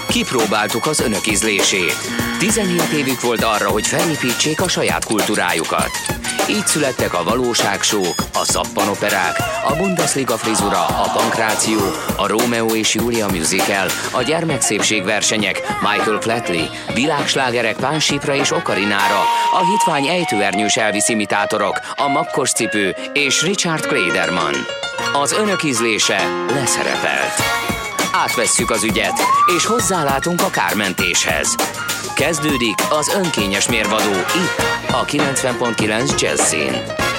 Kipróbáltuk az önök ízlését. 17 évük volt arra, hogy felépítsék a saját kultúrájukat. Így születtek a valóságsók, a szappanoperák, a Bundesliga frizura, a pankráció, a Rómeó és Júlia musical, a gyermekszépségversenyek, Michael Flatley, világslágerek Pánsípra és Okarinára, a hitvány ejtőernyős Elvis imitátorok, a makkos cipő és Richard Klederman. Az önök ízlése leszerepelt. Átvesszük az ügyet, és hozzálátunk a kármentéshez. Kezdődik az önkényes mérvadó itt, a 90.9 Jazzin.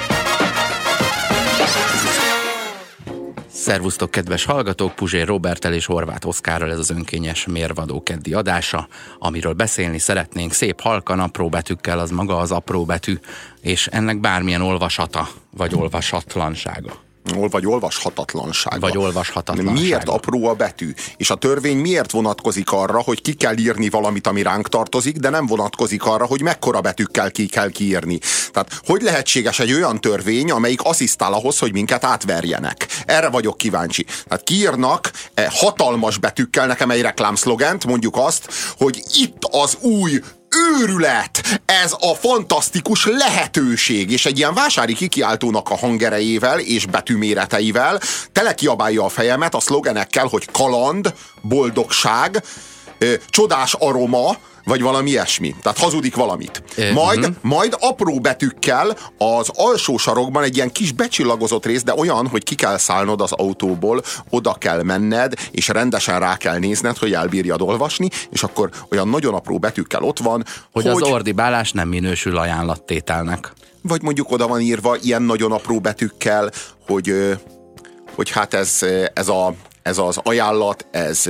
Szervusztok, kedves hallgatók! Puzsér Roberttel és Horváth Oszkárral ez az önkényes mérvadó keddi adása, amiről beszélni szeretnénk szép halkan, apró betűkkel, az maga az apró betű, és ennek bármilyen olvasata, vagy olvasatlansága. Vagy olvashatatlansága. Vagy olvashatatlansága. Miért apró a betű? És a törvény miért vonatkozik arra, hogy ki kell írni valamit, ami ránk tartozik, de nem vonatkozik arra, hogy mekkora betűkkel ki kell kiírni? Tehát hogy lehetséges egy olyan törvény, amelyik asszisztál ahhoz, hogy minket átverjenek? Erre vagyok kíváncsi. Tehát kiírnak hatalmas betűkkel nekem egy reklámszlogent, mondjuk azt, hogy itt az új őrület, ez a fantasztikus lehetőség, és egy ilyen vásári kikiáltónak a hangerejével és betűméreteivel telekiabálja a fejemet a szlogenekkel, hogy kaland, boldogság, csodás aroma, vagy valami ilyesmi. Tehát hazudik valamit. Majd apró betűkkel az alsó sarokban egy ilyen kis becsillagozott rész, de olyan, hogy ki kell szállnod az autóból, oda kell menned, és rendesen rá kell nézned, hogy elbírjad olvasni, és akkor olyan nagyon apró betűkkel ott van, hogy az ordibálás nem minősül ajánlattételnek. Vagy mondjuk oda van írva ilyen nagyon apró betűkkel, hogy hát ez az ajánlat, ez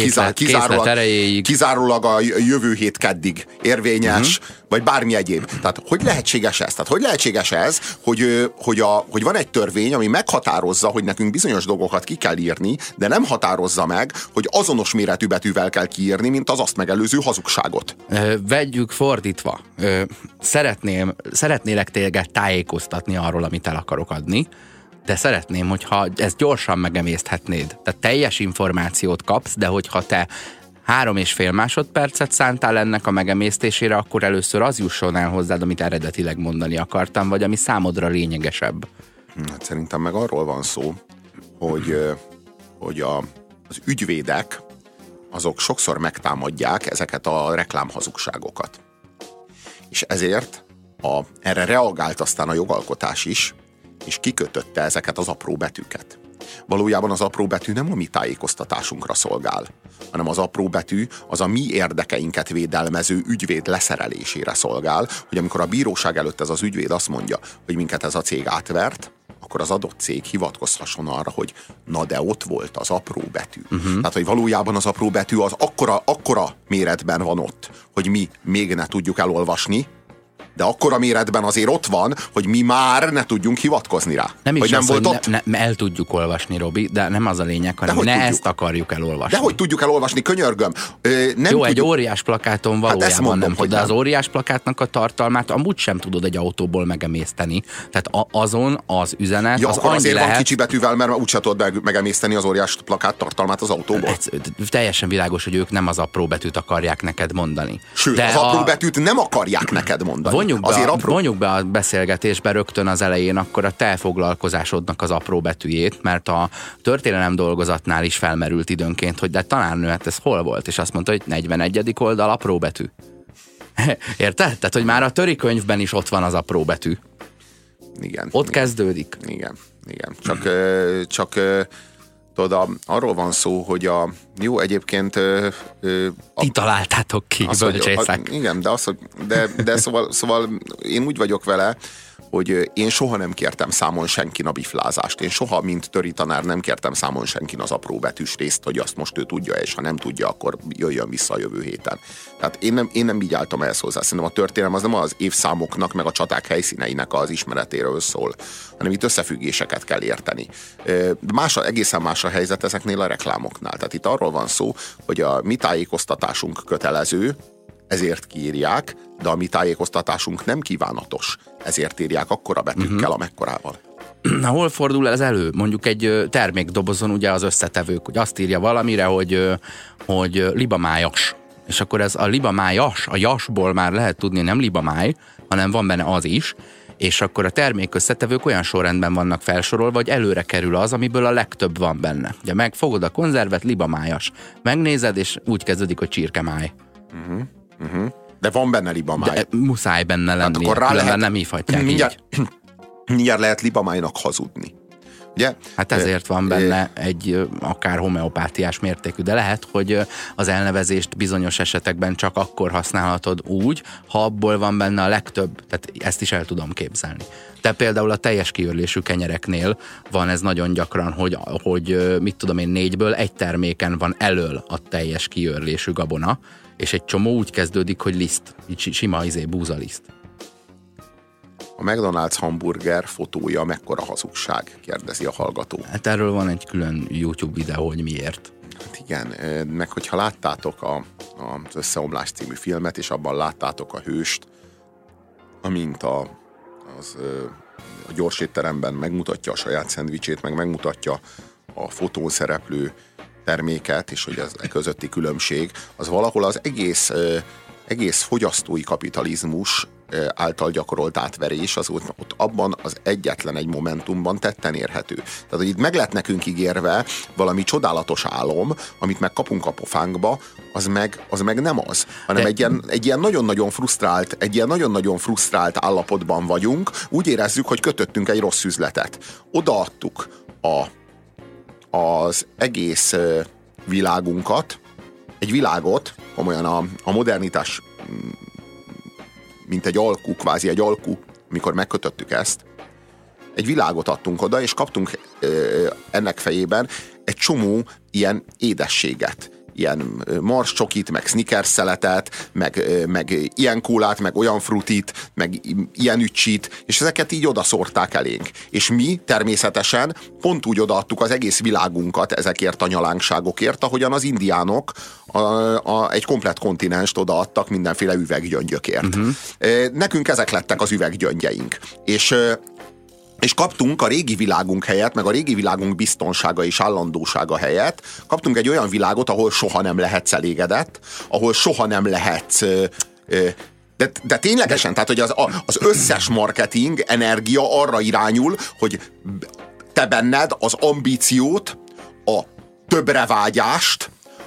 kizárólag a jövő hét keddig érvényes, vagy bármi egyéb. Tehát hogy lehetséges ez? Tehát hogy lehetséges ez, hogy van egy törvény, ami meghatározza, hogy nekünk bizonyos dolgokat ki kell írni, de nem határozza meg, hogy azonos méretű betűvel kell kiírni, mint az azt megelőző hazugságot. Vegyük fordítva. Szeretnélek téged tájékoztatni arról, amit el akarok adni, de szeretném, hogyha ezt gyorsan megemészthetnéd. Tehát teljes információt kapsz, de hogyha te 3,5 másodpercet szántál ennek a megemésztésére, akkor először az jusson el hozzád, amit eredetileg mondani akartam, vagy ami számodra lényegesebb. Hát szerintem meg arról van szó, hogy az ügyvédek azok sokszor megtámadják ezeket a reklámhazugságokat. És ezért erre reagált aztán a jogalkotás is, és kikötötte ezeket az apró betűket. Valójában az apró betű nem a mi tájékoztatásunkra szolgál, hanem az apró betű az a mi érdekeinket védelmező ügyvéd leszerelésére szolgál, hogy amikor a bíróság előtt ez az ügyvéd azt mondja, hogy minket ez a cég átvert, akkor az adott cég hivatkozhasson arra, hogy na de ott volt az apró betű. Tehát, hogy valójában az apró betű az akkora méretben van ott, hogy mi még ne tudjuk elolvasni, de akkora méretben azért ott van, hogy mi már ne tudjunk hivatkozni rá. Nem is hogy nem az, volt hogy ott. el tudjuk olvasni, Robi, de nem az a lényeg, hanem ne tudjuk? Ezt akarjuk elolvasni. De hogy tudjuk elolvasni, könyörgöm. Egy óriás plakáton valójában mondom, nem tudod, de az óriás plakátnak a tartalmát amúgy sem tudod egy autóból megemészteni. Tehát azon az üzenet, az akkor annyi azért lehet... van kicsi betűvel, mert úgyse tudod megemészteni az óriás plakát tartalmát az autóból. Teljesen világos, hogy ők nem az apró betűt akarják neked mondani. Sőt, az apró betűt nem akarják neked mondani. Vonjuk be a beszélgetésbe rögtön az elején akkor a te foglalkozásodnak az apró betűjét, mert a történelem dolgozatnál is felmerült időnként, hogy de tanárnő, hát ez hol volt? És azt mondta, hogy 41. oldal apró betű. Érted? Tehát, hogy már a törikönyvben is ott van az apró betű. Igen. Ott kezdődik. Igen. Csak tudod, arról van szó, hogy jó, egyébként... Ti találtátok ki, bölcsészek. Igen, de szóval én úgy vagyok vele, hogy én soha nem kértem számon senkin a biflázást. Én soha, mint töri tanár nem kértem számon senkin az apró betűs részt, hogy azt most ő tudja, és ha nem tudja, akkor jöjjön vissza a jövő héten. Tehát én nem így álltam ehhez hozzá. Szerintem a történelem az nem az évszámoknak, meg a csaták helyszíneinek az ismeretéről szól, hanem itt összefüggéseket kell érteni. Egészen más a helyzet ezeknél a reklámoknál. Tehát itt arról van szó, hogy a mi tájékoztatásunk kötelező, ezért kiírják, de a mi tájékoztatásunk nem kívánatos, ezért írják akkora betűkkel, amekkorával. hol fordul ez elő? Mondjuk egy termékdobozon ugye az összetevők, hogy azt írja valamire, hogy libamájas. És akkor ez a libamájas, a jasból már lehet tudni, nem libamáj, hanem van benne az is, és akkor a termék összetevők olyan sorrendben vannak felsorolva, hogy előre kerül az, amiből a legtöbb van benne. Ugye megfogod a konzervet, libamájas. Megnézed, és úgy kezdődik, hogy csirkemáj. De van benne libamáj. De muszáj benne lenni, akkor rá lehet, nem hívhatják mindjárt lehet libamájnak hazudni. Ugye? Hát ezért van benne egy akár homeopátiás mértékű, de lehet, hogy az elnevezést bizonyos esetekben csak akkor használhatod úgy, ha abból van benne a legtöbb, tehát ezt is el tudom képzelni. De például a teljes kiőrlésű kenyereknél van ez nagyon gyakran, hogy mit tudom én, 4-ből egy terméken van elől a teljes kiőrlésű gabona, és egy csomó úgy kezdődik, hogy liszt, sima búzaliszt. A McDonald's hamburger fotója mekkora hazugság? Kérdezi a hallgató. Hát erről van egy külön YouTube videó, hogy miért. Hát igen, meg hogyha láttátok az Összeomlás című filmet, és abban láttátok a hőst, amint a gyorsétteremben megmutatja a saját szendvicsét, meg megmutatja a fotón szereplő terméket, és hogy ez közötti különbség, az valahol az egész fogyasztói kapitalizmus által gyakorolt átverés, az ott abban az egyetlen egy momentumban tetten érhető. Tehát, hogy itt meg lett nekünk ígérve valami csodálatos álom, amit megkapunk a pofánkba, az meg nem az, hanem egy ilyen nagyon-nagyon frusztrált állapotban vagyunk, úgy érezzük, hogy kötöttünk egy rossz üzletet. Odaadtuk az egész világunkat, egy világot, komolyan a modernitás mint egy alku, kvázi egy alku, mikor megkötöttük ezt, egy világot adtunk oda, és kaptunk ennek fejében egy csomó ilyen édességet. Ilyen Mars csokit, meg Snickers szeletet, meg ilyen kólát, meg olyan frutit, meg ilyen ücsit, és ezeket így odaszórták elénk. És mi természetesen pont úgy odaadtuk az egész világunkat ezekért a nyalánkságokért, ahogyan az indiánok egy komplett kontinenst odaadtak mindenféle üveggyöngyökért. Nekünk ezek lettek az üveggyöngyeink. És kaptunk a régi világunk helyett, meg a régi világunk biztonsága és állandósága helyett, kaptunk egy olyan világot, ahol soha nem lehetsz elégedett, ahol soha nem lehetsz... De ténylegesen, tehát hogy az összes marketing energia arra irányul, hogy te benned az ambíciót, a többrevágyást,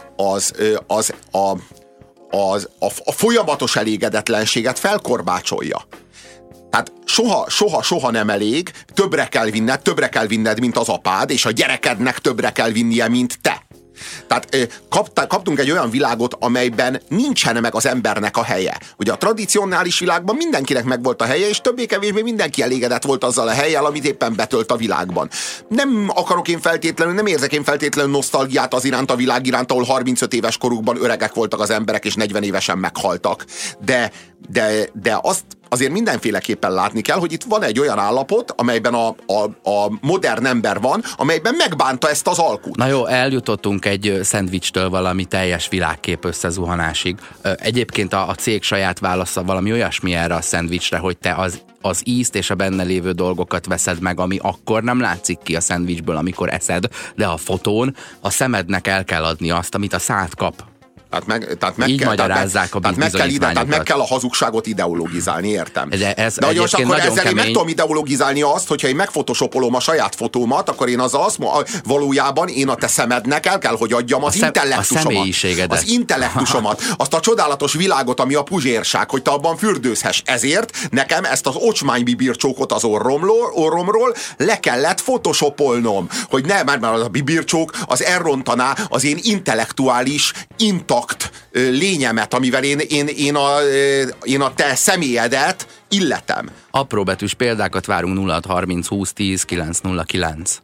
a folyamatos elégedetlenséget felkorbácsolja. Tehát soha nem elég, többre kell vinned, mint az apád, és a gyerekednek többre kell vinnie, mint te. Tehát kaptunk egy olyan világot, amelyben nincsen meg az embernek a helye. Ugye a tradicionális világban mindenkinek megvolt a helye, és többé-kevésbé mindenki elégedett volt azzal a hellyel, amit éppen betölt a világban. Nem érzek én feltétlenül nosztalgiát az iránt, a világ iránt, ahol 35 éves korukban öregek voltak az emberek, és 40 évesen meghaltak. De azt azért mindenféleképpen látni kell, hogy itt van egy olyan állapot, amelyben a modern ember van, amelyben megbánta ezt az alkut. Na jó, eljutottunk egy szendvicstől valami teljes világkép összezuhanásig. Egyébként a cég saját válasza valami olyasmi erre a szendvicsre, hogy te az ízt és a benne lévő dolgokat veszed meg, ami akkor nem látszik ki a szendvicsből, amikor eszed, de a fotón a szemednek el kell adni azt, amit a szád kap. Tehát meg kell a hazugságot ideologizálni, értem. De most akkor ezzel én meg tudom ideologizálni azt, hogyha én megfotoshopolom a saját fotómat, akkor én valójában én a te szemednek el kell, hogy adjam az intellektusomat. Az intellektusomat. Azt a csodálatos világot, ami a puzsérság, hogy te abban fürdőzhess. Ezért nekem ezt az ocsmánybibircsókot az orromról le kellett photoshopolnom. Hogy ne, mert az a bibircsók az elrontaná az én intellektuális intakt lényemet, amivel én a te személyedet illetem. Apróbetűs példákat várunk 0630 20 10 909.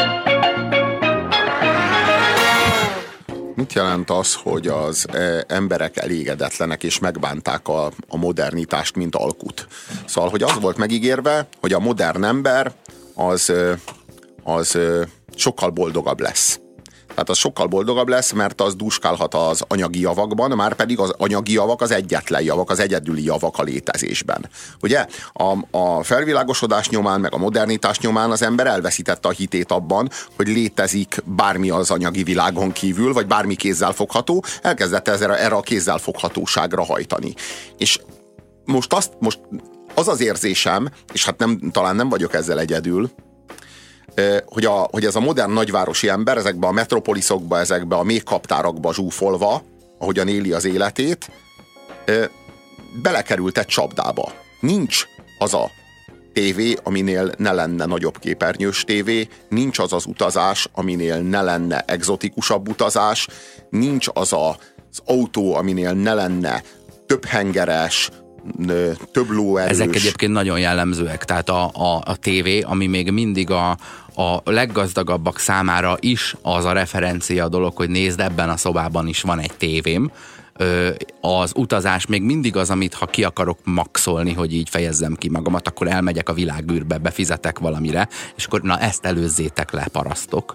Mit jelent az, hogy az emberek elégedetlenek és megbánták a modernitást, mint alkut? Szóval, hogy az volt megígérve, hogy a modern ember az sokkal boldogabb lesz. Tehát az sokkal boldogabb lesz, mert az dúskálhat az anyagi javakban, már pedig az anyagi javak az egyetlen javak, az egyedüli javak a létezésben. Ugye? A felvilágosodás nyomán, meg a modernitás nyomán az ember elveszítette a hitét abban, hogy létezik bármi az anyagi világon kívül, vagy bármi kézzelfogható, elkezdett erre a kézzelfoghatóságra hajtani. És most az az érzésem, és hát talán nem vagyok ezzel egyedül, hogy ez a modern nagyvárosi ember ezekbe a metropoliszokba, ezekbe a méhkaptárakba zsúfolva, ahogyan éli az életét, belekerült egy csapdába. Nincs az a tévé, aminél ne lenne nagyobb képernyős tévé, nincs az az utazás, aminél ne lenne egzotikusabb utazás, nincs az az autó, aminél ne lenne több hengeres, több lóerős. Ezek egyébként nagyon jellemzőek, tehát a tévé, ami még mindig a leggazdagabbak számára is az a referencia dolog, hogy nézd, ebben a szobában is van egy tévém. Az utazás még mindig az, amit ha ki akarok maxolni, hogy így fejezzem ki magamat, akkor elmegyek a világűrbe, befizetek valamire, és akkor na ezt előzzétek le, parasztok.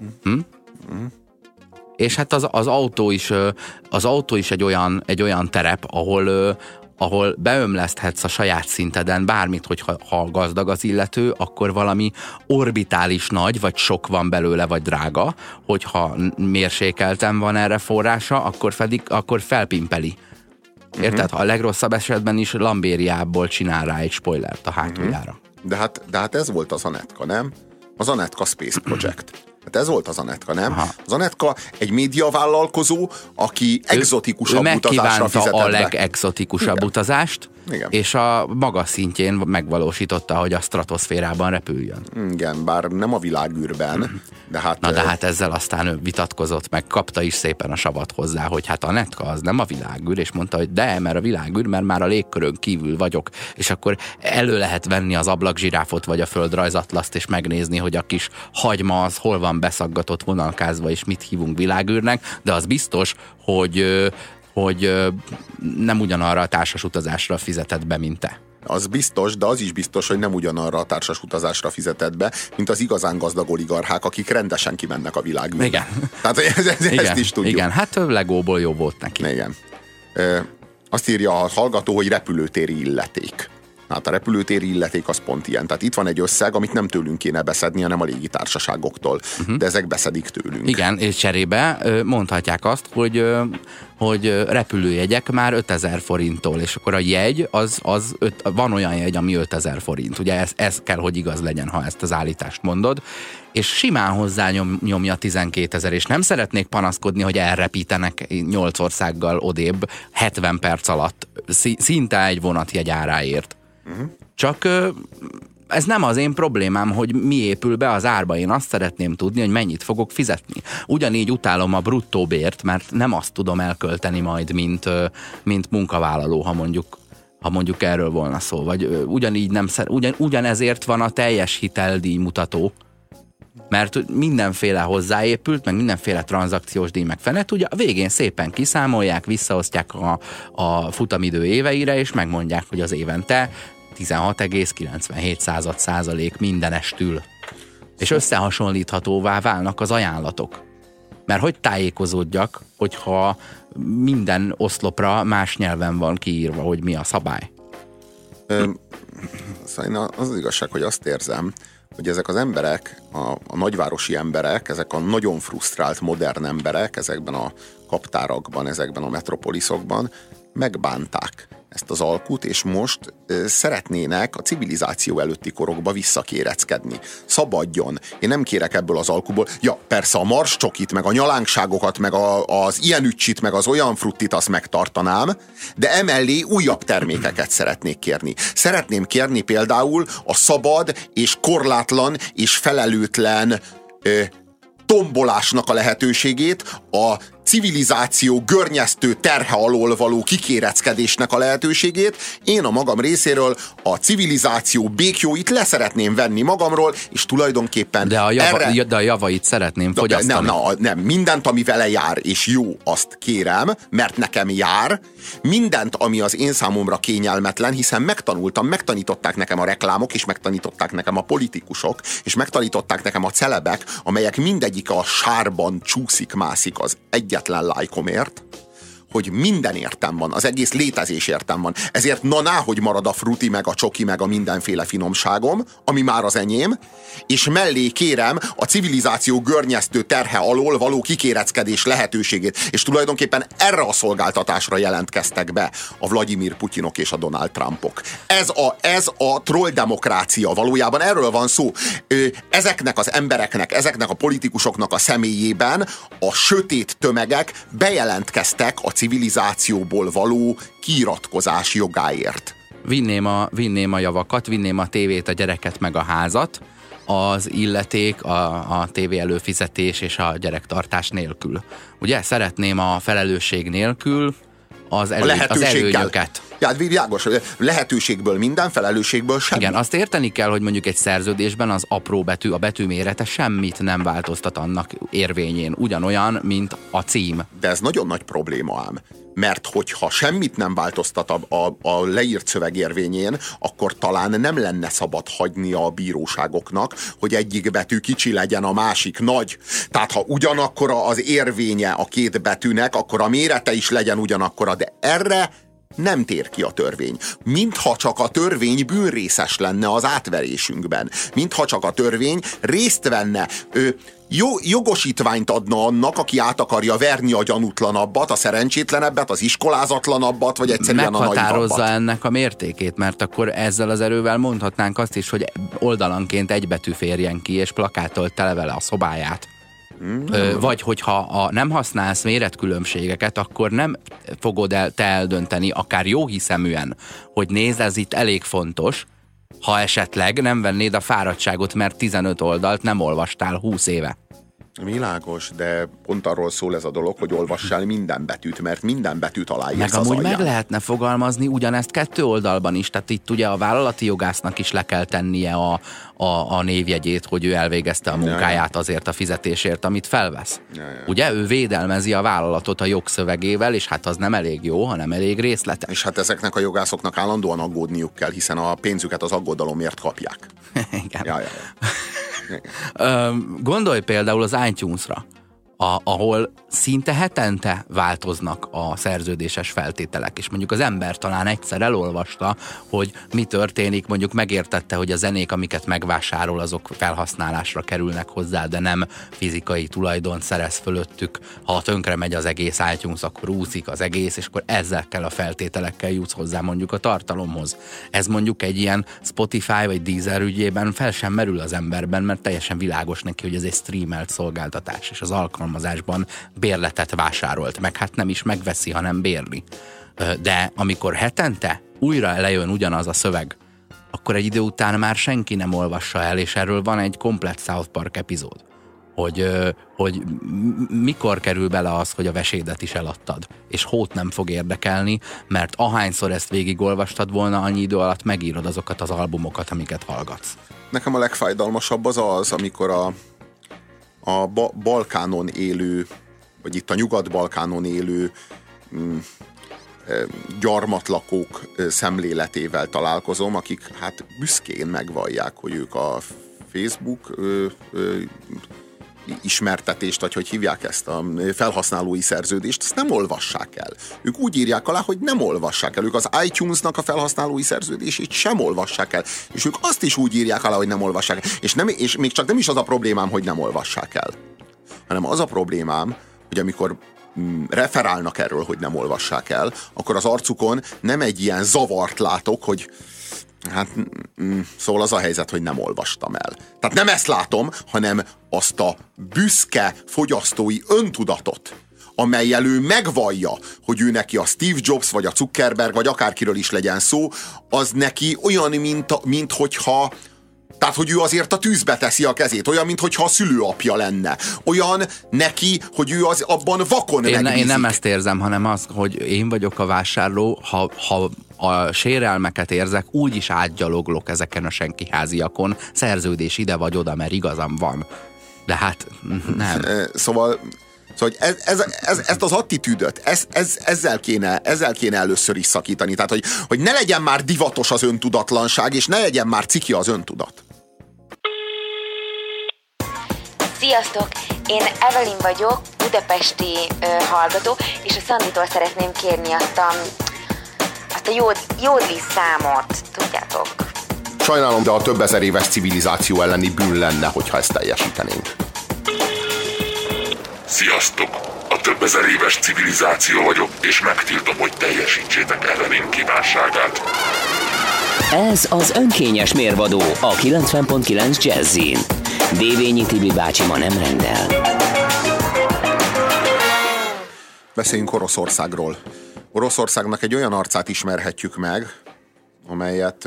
És hát az autó is egy olyan terep, ahol beömleszthetsz a saját szinteden bármit, hogy ha gazdag az illető, akkor valami orbitális nagy, vagy sok van belőle, vagy drága, hogyha mérsékelten van erre forrása, akkor felpimpeli. Érted? Ha a legrosszabb esetben is lambériából csinál rá egy spoilert a hátuljára. De hát ez volt az Anetka, nem? Az Anetka Space Project. Hát ez volt az Anetka, nem? Aha. Az Anetka egy médiavállalkozó, aki egzotikusabb utazásra fizetett be. A legexotikusabb utazást, igen. És a maga szintjén megvalósította, hogy a stratoszférában repüljön. Igen, bár nem a világűrben, de hát... Na de hát ezzel aztán ő vitatkozott, meg kapta is szépen a savat hozzá, hogy hát a Anetka az nem a világűr, és mondta, hogy de, mert a világűr, mert már a légkörön kívül vagyok, és akkor elő lehet venni az ablakzsiráfot, vagy a földrajzatlaszt, és megnézni, hogy a kis hagyma az hol van beszaggatott, vonalkázva, és mit hívunk világűrnek, de az biztos, hogy nem ugyanarra a társas utazásra fizetett be, mint te. Az biztos, de az is biztos, hogy nem ugyanarra a társas utazásra fizetett be, mint az igazán gazdag oligarchák, akik rendesen kimennek a világűrbe. Igen. Tehát ezt is tudjuk. Igen, hát Legóból jó volt neki. Igen. Azt írja a hallgató, hogy repülőtéri illeték. Hát a repülőtéri illeték az pont ilyen. Tehát itt van egy összeg, amit nem tőlünk kéne beszedni, hanem a légitársaságoktól. De ezek beszedik tőlünk. Igen, és cserébe mondhatják azt, hogy repülőjegyek már 5000 forinttól, és akkor a jegy, van olyan jegy, ami 5000 forint. Ugye ez kell, hogy igaz legyen, ha ezt az állítást mondod. És simán hozzá nyomja 12 000, és nem szeretnék panaszkodni, hogy elrepítenek 8 országgal odébb 70 perc alatt, szinte egy vonatjegy áráért. Csak ez nem az én problémám, hogy mi épül be az árba. Én azt szeretném tudni, hogy mennyit fogok fizetni. Ugyanígy utálom a bruttó bért, mert nem azt tudom elkölteni majd, mint munkavállaló, ha mondjuk erről volna szó. Vagy ugyanígy ugyanezért van a teljes hiteldíj mutató, mert mindenféle hozzáépült, meg mindenféle tranzakciós díj, meg fenet, ugye a végén szépen kiszámolják, visszaosztják a futamidő éveire, és megmondják, hogy az évente 16,97% mindenestül. És összehasonlíthatóvá válnak az ajánlatok. Mert hogy tájékozódjak, hogyha minden oszlopra más nyelven van kiírva, hogy mi a szabály? Szóval az igazság, hogy azt érzem, hogy ezek az emberek, a nagyvárosi emberek, ezek a nagyon frusztrált modern emberek ezekben a kaptárakban, ezekben a metropoliszokban megbánták ezt az alkut, és most szeretnének a civilizáció előtti korokba visszakéreckedni. Szabadjon! Én nem kérek ebből az alkuból. Ja, persze a marscsokit, meg a nyalánkságokat, meg az ilyen üccsit, meg az olyan fruttit azt megtartanám, de emellé újabb termékeket szeretnék kérni. Szeretném kérni például a szabad és korlátlan és felelőtlen tombolásnak a lehetőségét a civilizáció görnyeztő terhe alól való kikéreckedésnek a lehetőségét, én a magam részéről a civilizáció békjóit leszeretném venni magamról, és tulajdonképpen de a javait szeretném fogyasztani. Nem, mindent, ami vele jár, és jó, azt kérem, mert nekem jár, mindent, ami az én számomra kényelmetlen, hiszen megtanították nekem a reklámok, és megtanították nekem a politikusok, és megtanították nekem a celebek, amelyek mindegyik a sárban csúszik-mászik az egyetlen lájkomért, hogy minden értem van, az egész létezés értem van. Ezért hogy marad a fruti, meg a csoki, meg a mindenféle finomságom, ami már az enyém, és mellé kérem a civilizáció görnyeztő terhe alól való kikéreckedés lehetőségét. És tulajdonképpen erre a jelentkeztek be a Vladimir Putyinok és a Donald Trumpok. Ez a trolldemokrácia, valójában erről van szó. Ezeknek az embereknek, ezeknek a politikusoknak a személyében a sötét tömegek bejelentkeztek a civilizációból való kiiratkozás jogáért. Vinném a javakat, vinném a tévét, a gyereket meg a házat, az illeték, a tévé előfizetés és a gyerektartás nélkül. Ugye szeretném a felelősség nélkül az előnyöket. Ja, világos, lehetőségből minden, felelősségből semmi. Igen, azt érteni kell, hogy mondjuk egy szerződésben az apró betű, a betű mérete semmit nem változtat annak érvényén. Ugyanolyan, mint a cím. De ez nagyon nagy probléma ám. Mert hogyha semmit nem változtat a leírt szöveg érvényén, akkor talán nem lenne szabad hagynia a bíróságoknak, hogy egyik betű kicsi legyen, a másik nagy. Tehát ha ugyanakkora az érvénye a két betűnek, akkor a mérete is legyen ugyanakkora, de erre nem tér ki a törvény. Mintha csak a törvény bűnrészes lenne az átverésünkben. Mintha csak a törvény részt venne, jogosítványt adna annak, aki át akarja verni a gyanútlanabbat, a szerencsétlenebbet, az iskolázatlanabbat, vagy egyszerűen a naivabbat. Meghatározza ennek a mértékét, mert akkor ezzel az erővel mondhatnánk azt is, hogy oldalanként egy betű férjen ki, és plakáttal tele vele a szobáját. Vagy hogyha nem használsz méretkülönbségeket, akkor nem fogod te eldönteni, akár jóhiszeműen, hogy nézd, ez itt elég fontos, ha esetleg nem vennéd a fáradtságot, mert 15 oldalt nem olvastál 20 éve. Világos, de pont arról szól ez a dolog, hogy olvassál minden betűt, mert minden betűt aláírsz meg az amúgy alján. Meg lehetne fogalmazni ugyanezt 2 oldalban is, tehát itt ugye a vállalati jogásznak is le kell tennie a névjegyét, hogy ő elvégezte a munkáját azért a fizetésért, amit felvesz. Ugye ő védelmezi a vállalatot a jogszövegével, és hát az nem elég jó, hanem elég részletes. És hát ezeknek a jogászoknak állandóan aggódniuk kell, hiszen a pénzüket az aggodalomért kapják. Igen. Gondolj például az iTunes-ra, ahol szinte hetente változnak a szerződéses feltételek, és mondjuk az ember talán egyszer elolvasta, hogy mi történik, mondjuk megértette, hogy a zenék, amiket megvásárol, azok felhasználásra kerülnek hozzá, de nem fizikai tulajdon szerez fölöttük. Ha tönkre megy az egész iTunes, akkor úszik az egész, és akkor ezekkel a feltételekkel jutsz hozzá mondjuk a tartalomhoz. Ez mondjuk egy ilyen Spotify vagy Deezer ügyében fel sem merül az emberben, mert teljesen világos neki, hogy ez egy streamelt szolgáltatás, és az alkalmazásban bérletet vásárolt, meg hát nem is megveszi, hanem bérli. De amikor hetente újra lejön ugyanaz a szöveg, akkor egy idő után már senki nem olvassa el, és erről van egy komplett South Park epizód, hogy mikor kerül bele az, hogy a vesédet is eladtad, és hót nem fog érdekelni, mert ahányszor ezt végigolvastad volna, annyi idő alatt megírod azokat az albumokat, amiket hallgatsz. Nekem a legfájdalmasabb az, amikor a Balkánon élő, vagy itt a Nyugat-Balkánon élő gyarmatlakók szemléletével találkozom, akik hát büszkén megvallják, hogy ők a Facebook ismertetést, vagy hogy hívják ezt a felhasználói szerződést, ezt nem olvassák el. Ők úgy írják alá, hogy nem olvassák el. Ők az iTunes-nak a felhasználói szerződését sem olvassák el. És ők azt is úgy írják alá, hogy nem olvassák el. És még csak nem is az a problémám, hogy nem olvassák el, hanem az a problémám, hogy amikor referálnak erről, hogy nem olvassák el, akkor az arcukon nem egy ilyen zavart látok, hogy hát szóval az a helyzet, hogy nem olvastam el. Tehát nem ezt látom, hanem azt a büszke fogyasztói öntudatot, amellyel ő megvallja, hogy ő neki a Steve Jobs, vagy a Zuckerberg, vagy akárkiről is legyen szó, az neki olyan, mint hogyha Tehát, hogy ő azért a tűzbe teszi a kezét, olyan, mintha a szülőapja lenne. Olyan neki, hogy ő az abban vakon megbízik. Én nem ezt érzem, hanem az, hogy én vagyok a vásárló, ha a sérelmeket érzek, úgy is átgyaloglok ezeken a senkiháziakon, szerződés ide vagy oda, mert igazam van. De hát nem. Szóval ezt az attitűdöt, ezzel kéne először is szakítani. Tehát, hogy ne legyen már divatos az öntudatlanság, és ne legyen már ciki az öntudat. Sziasztok! Én Evelyn vagyok, budapesti hallgató, és a Szanditól szeretném kérni azt a jódli számot, tudjátok? Sajnálom, de a több ezer éves civilizáció elleni bűn lenne, hogyha ezt teljesítenénk. Sziasztok! A több ezer éves civilizáció vagyok, és megtiltom, hogy teljesítsétek Evelyn kívánságát. Ez az önkényes mérvadó a 90.9 Jazzin. Dévényi Tibi bácsi ma nem rendel. Beszéljünk Oroszországról. Oroszországnak egy olyan arcát ismerhetjük meg, amelyet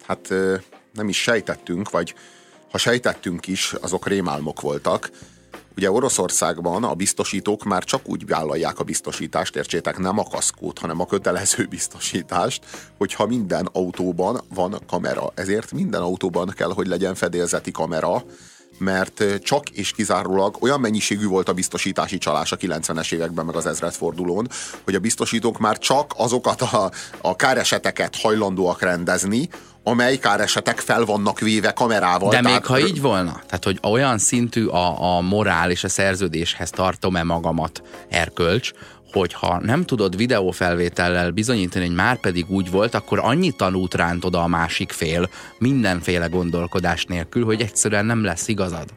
nem is sejtettünk, vagy ha sejtettünk is, azok rémálmok voltak. Ugye Oroszországban a biztosítók már csak úgy vállalják a biztosítást, értsétek, nem a kaszkót, hanem a kötelező biztosítást, hogyha minden autóban van kamera. Ezért minden autóban kell, hogy legyen fedélzeti kamera, mert csak és kizárólag olyan mennyiségű volt a biztosítási csalás a 90-es években, meg az ezredfordulón, hogy a biztosítók már csak azokat a káreseteket hajlandóak rendezni, amely káresetek fel vannak véve kamerával. De még ha így volna, tehát hogy olyan szintű a morál és a szerződéshez tartom-e magamat erkölcs, hogyha nem tudod videófelvétellel bizonyítani, hogy már pedig úgy volt, akkor annyi tanút ránt oda a másik fél, mindenféle gondolkodás nélkül, hogy egyszerűen nem lesz igazad.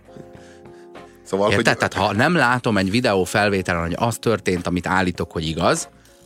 Szóval, érted? Tehát ha nem látom egy videófelvételen, hogy az történt, amit állítok, hogy igaz,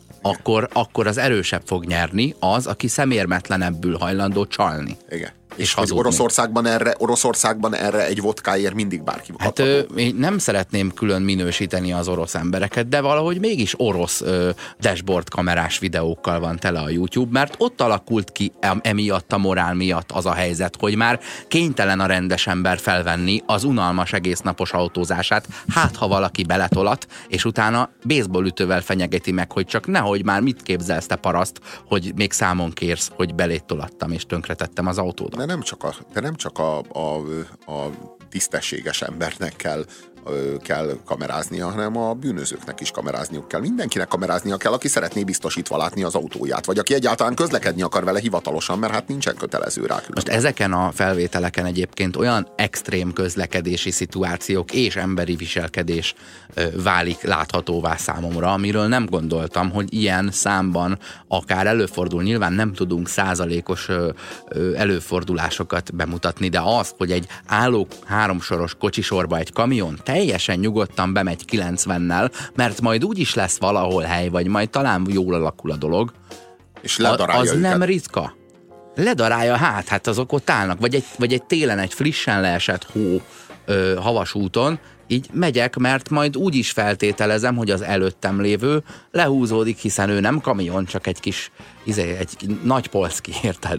akkor az erősebb fog nyerni az, aki szemérmetlenebbül hajlandó csalni. Igen. És hogy Oroszországban erre egy vodkáért mindig bárki kapható. Hát én nem szeretném külön minősíteni az orosz embereket, de valahogy mégis orosz dashboard kamerás videókkal van tele a YouTube, mert ott alakult ki emiatt a morál miatt az a helyzet, hogy már kénytelen a rendes ember felvenni az unalmas egésznapos autózását, hát ha valaki beletolat, és utána baseballütővel fenyegeti meg, hogy csak nehogy már mit képzelsz te paraszt, hogy még számon kérsz, hogy belét tolattam és tönkretettem az autódat. De nem csak a tisztességes embernek kell kameráznia, hanem a bűnözőknek is kamerázniuk kell. Mindenkinek kameráznia kell, aki szeretné biztosítva látni az autóját, vagy aki egyáltalán közlekedni akar vele hivatalosan, mert hát nincsen kötelező rá. Most ezeken a felvételeken egyébként olyan extrém közlekedési szituációk és emberi viselkedés válik láthatóvá számomra, amiről nem gondoltam, hogy ilyen számban akár előfordul. Nyilván nem tudunk százalékos előfordulásokat bemutatni, de az, hogy egy álló háromsoros kocsisorba egy kamion teljesen nyugodtan bemegy 90-nel, mert majd úgyis lesz valahol hely, vagy majd talán jól alakul a dolog, és ledarálja az őket. nem ritka. Ledarálja, hát azok ott állnak, vagy egy télen egy frissen leesett havas úton, így megyek, mert majd úgy is feltételezem, hogy az előttem lévő lehúzódik, hiszen ő nem kamion, csak egy kis, egy nagy polszki, érted?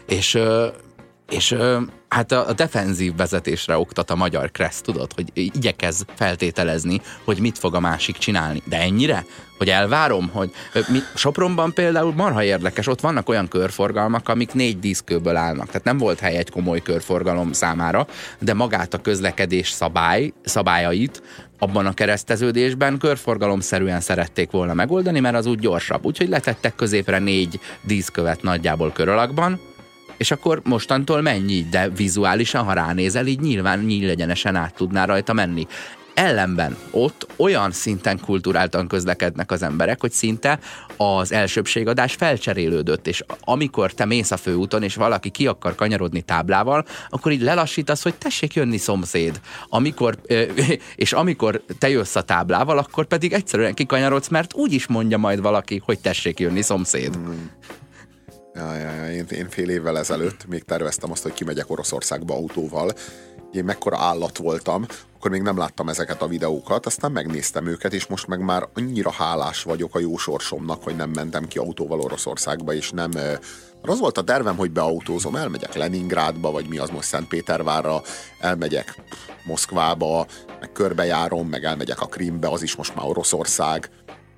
És hát a defenzív vezetésre oktat a magyar Kressz, tudod, hogy igyekez feltételezni, hogy mit fog a másik csinálni. De ennyire? Hogy elvárom, hogy Sopronban például marha érdekes, ott vannak olyan körforgalmak, amik 4 díszkőből állnak. Tehát nem volt hely egy komoly körforgalom számára, de magát a közlekedés szabályait abban a kereszteződésben körforgalomszerűen szerették volna megoldani, mert az úgy gyorsabb. Úgyhogy letettek középre 4 díszkövet nagyjából kör alakban, és akkor mostantól mennyi, de vizuálisan, ha ránézel, így nyilván nyílegyenesen át tudná rajta menni. Ellenben ott olyan szinten kulturáltan közlekednek az emberek, hogy szinte az elsőbbségadás felcserélődött, és amikor te mész a főúton, és valaki ki akar kanyarodni táblával, akkor így lelassítasz, hogy tessék jönni szomszéd. És amikor te jössz a táblával, akkor pedig egyszerűen kikanyarodsz, mert úgy is mondja majd valaki, hogy tessék jönni szomszéd. Én fél évvel ezelőtt még terveztem azt, hogy kimegyek Oroszországba autóval. Én mekkora állat voltam, akkor még nem láttam ezeket a videókat, aztán megnéztem őket, és most meg már annyira hálás vagyok a jó sorsomnak, hogy nem mentem ki autóval Oroszországba, és nem... Az volt a tervem, hogy beautózom, elmegyek Leningrádba, vagy mi az most Szentpétervárra, elmegyek Moszkvába, meg körbejárom, meg elmegyek a Krímbe, az is most már Oroszország.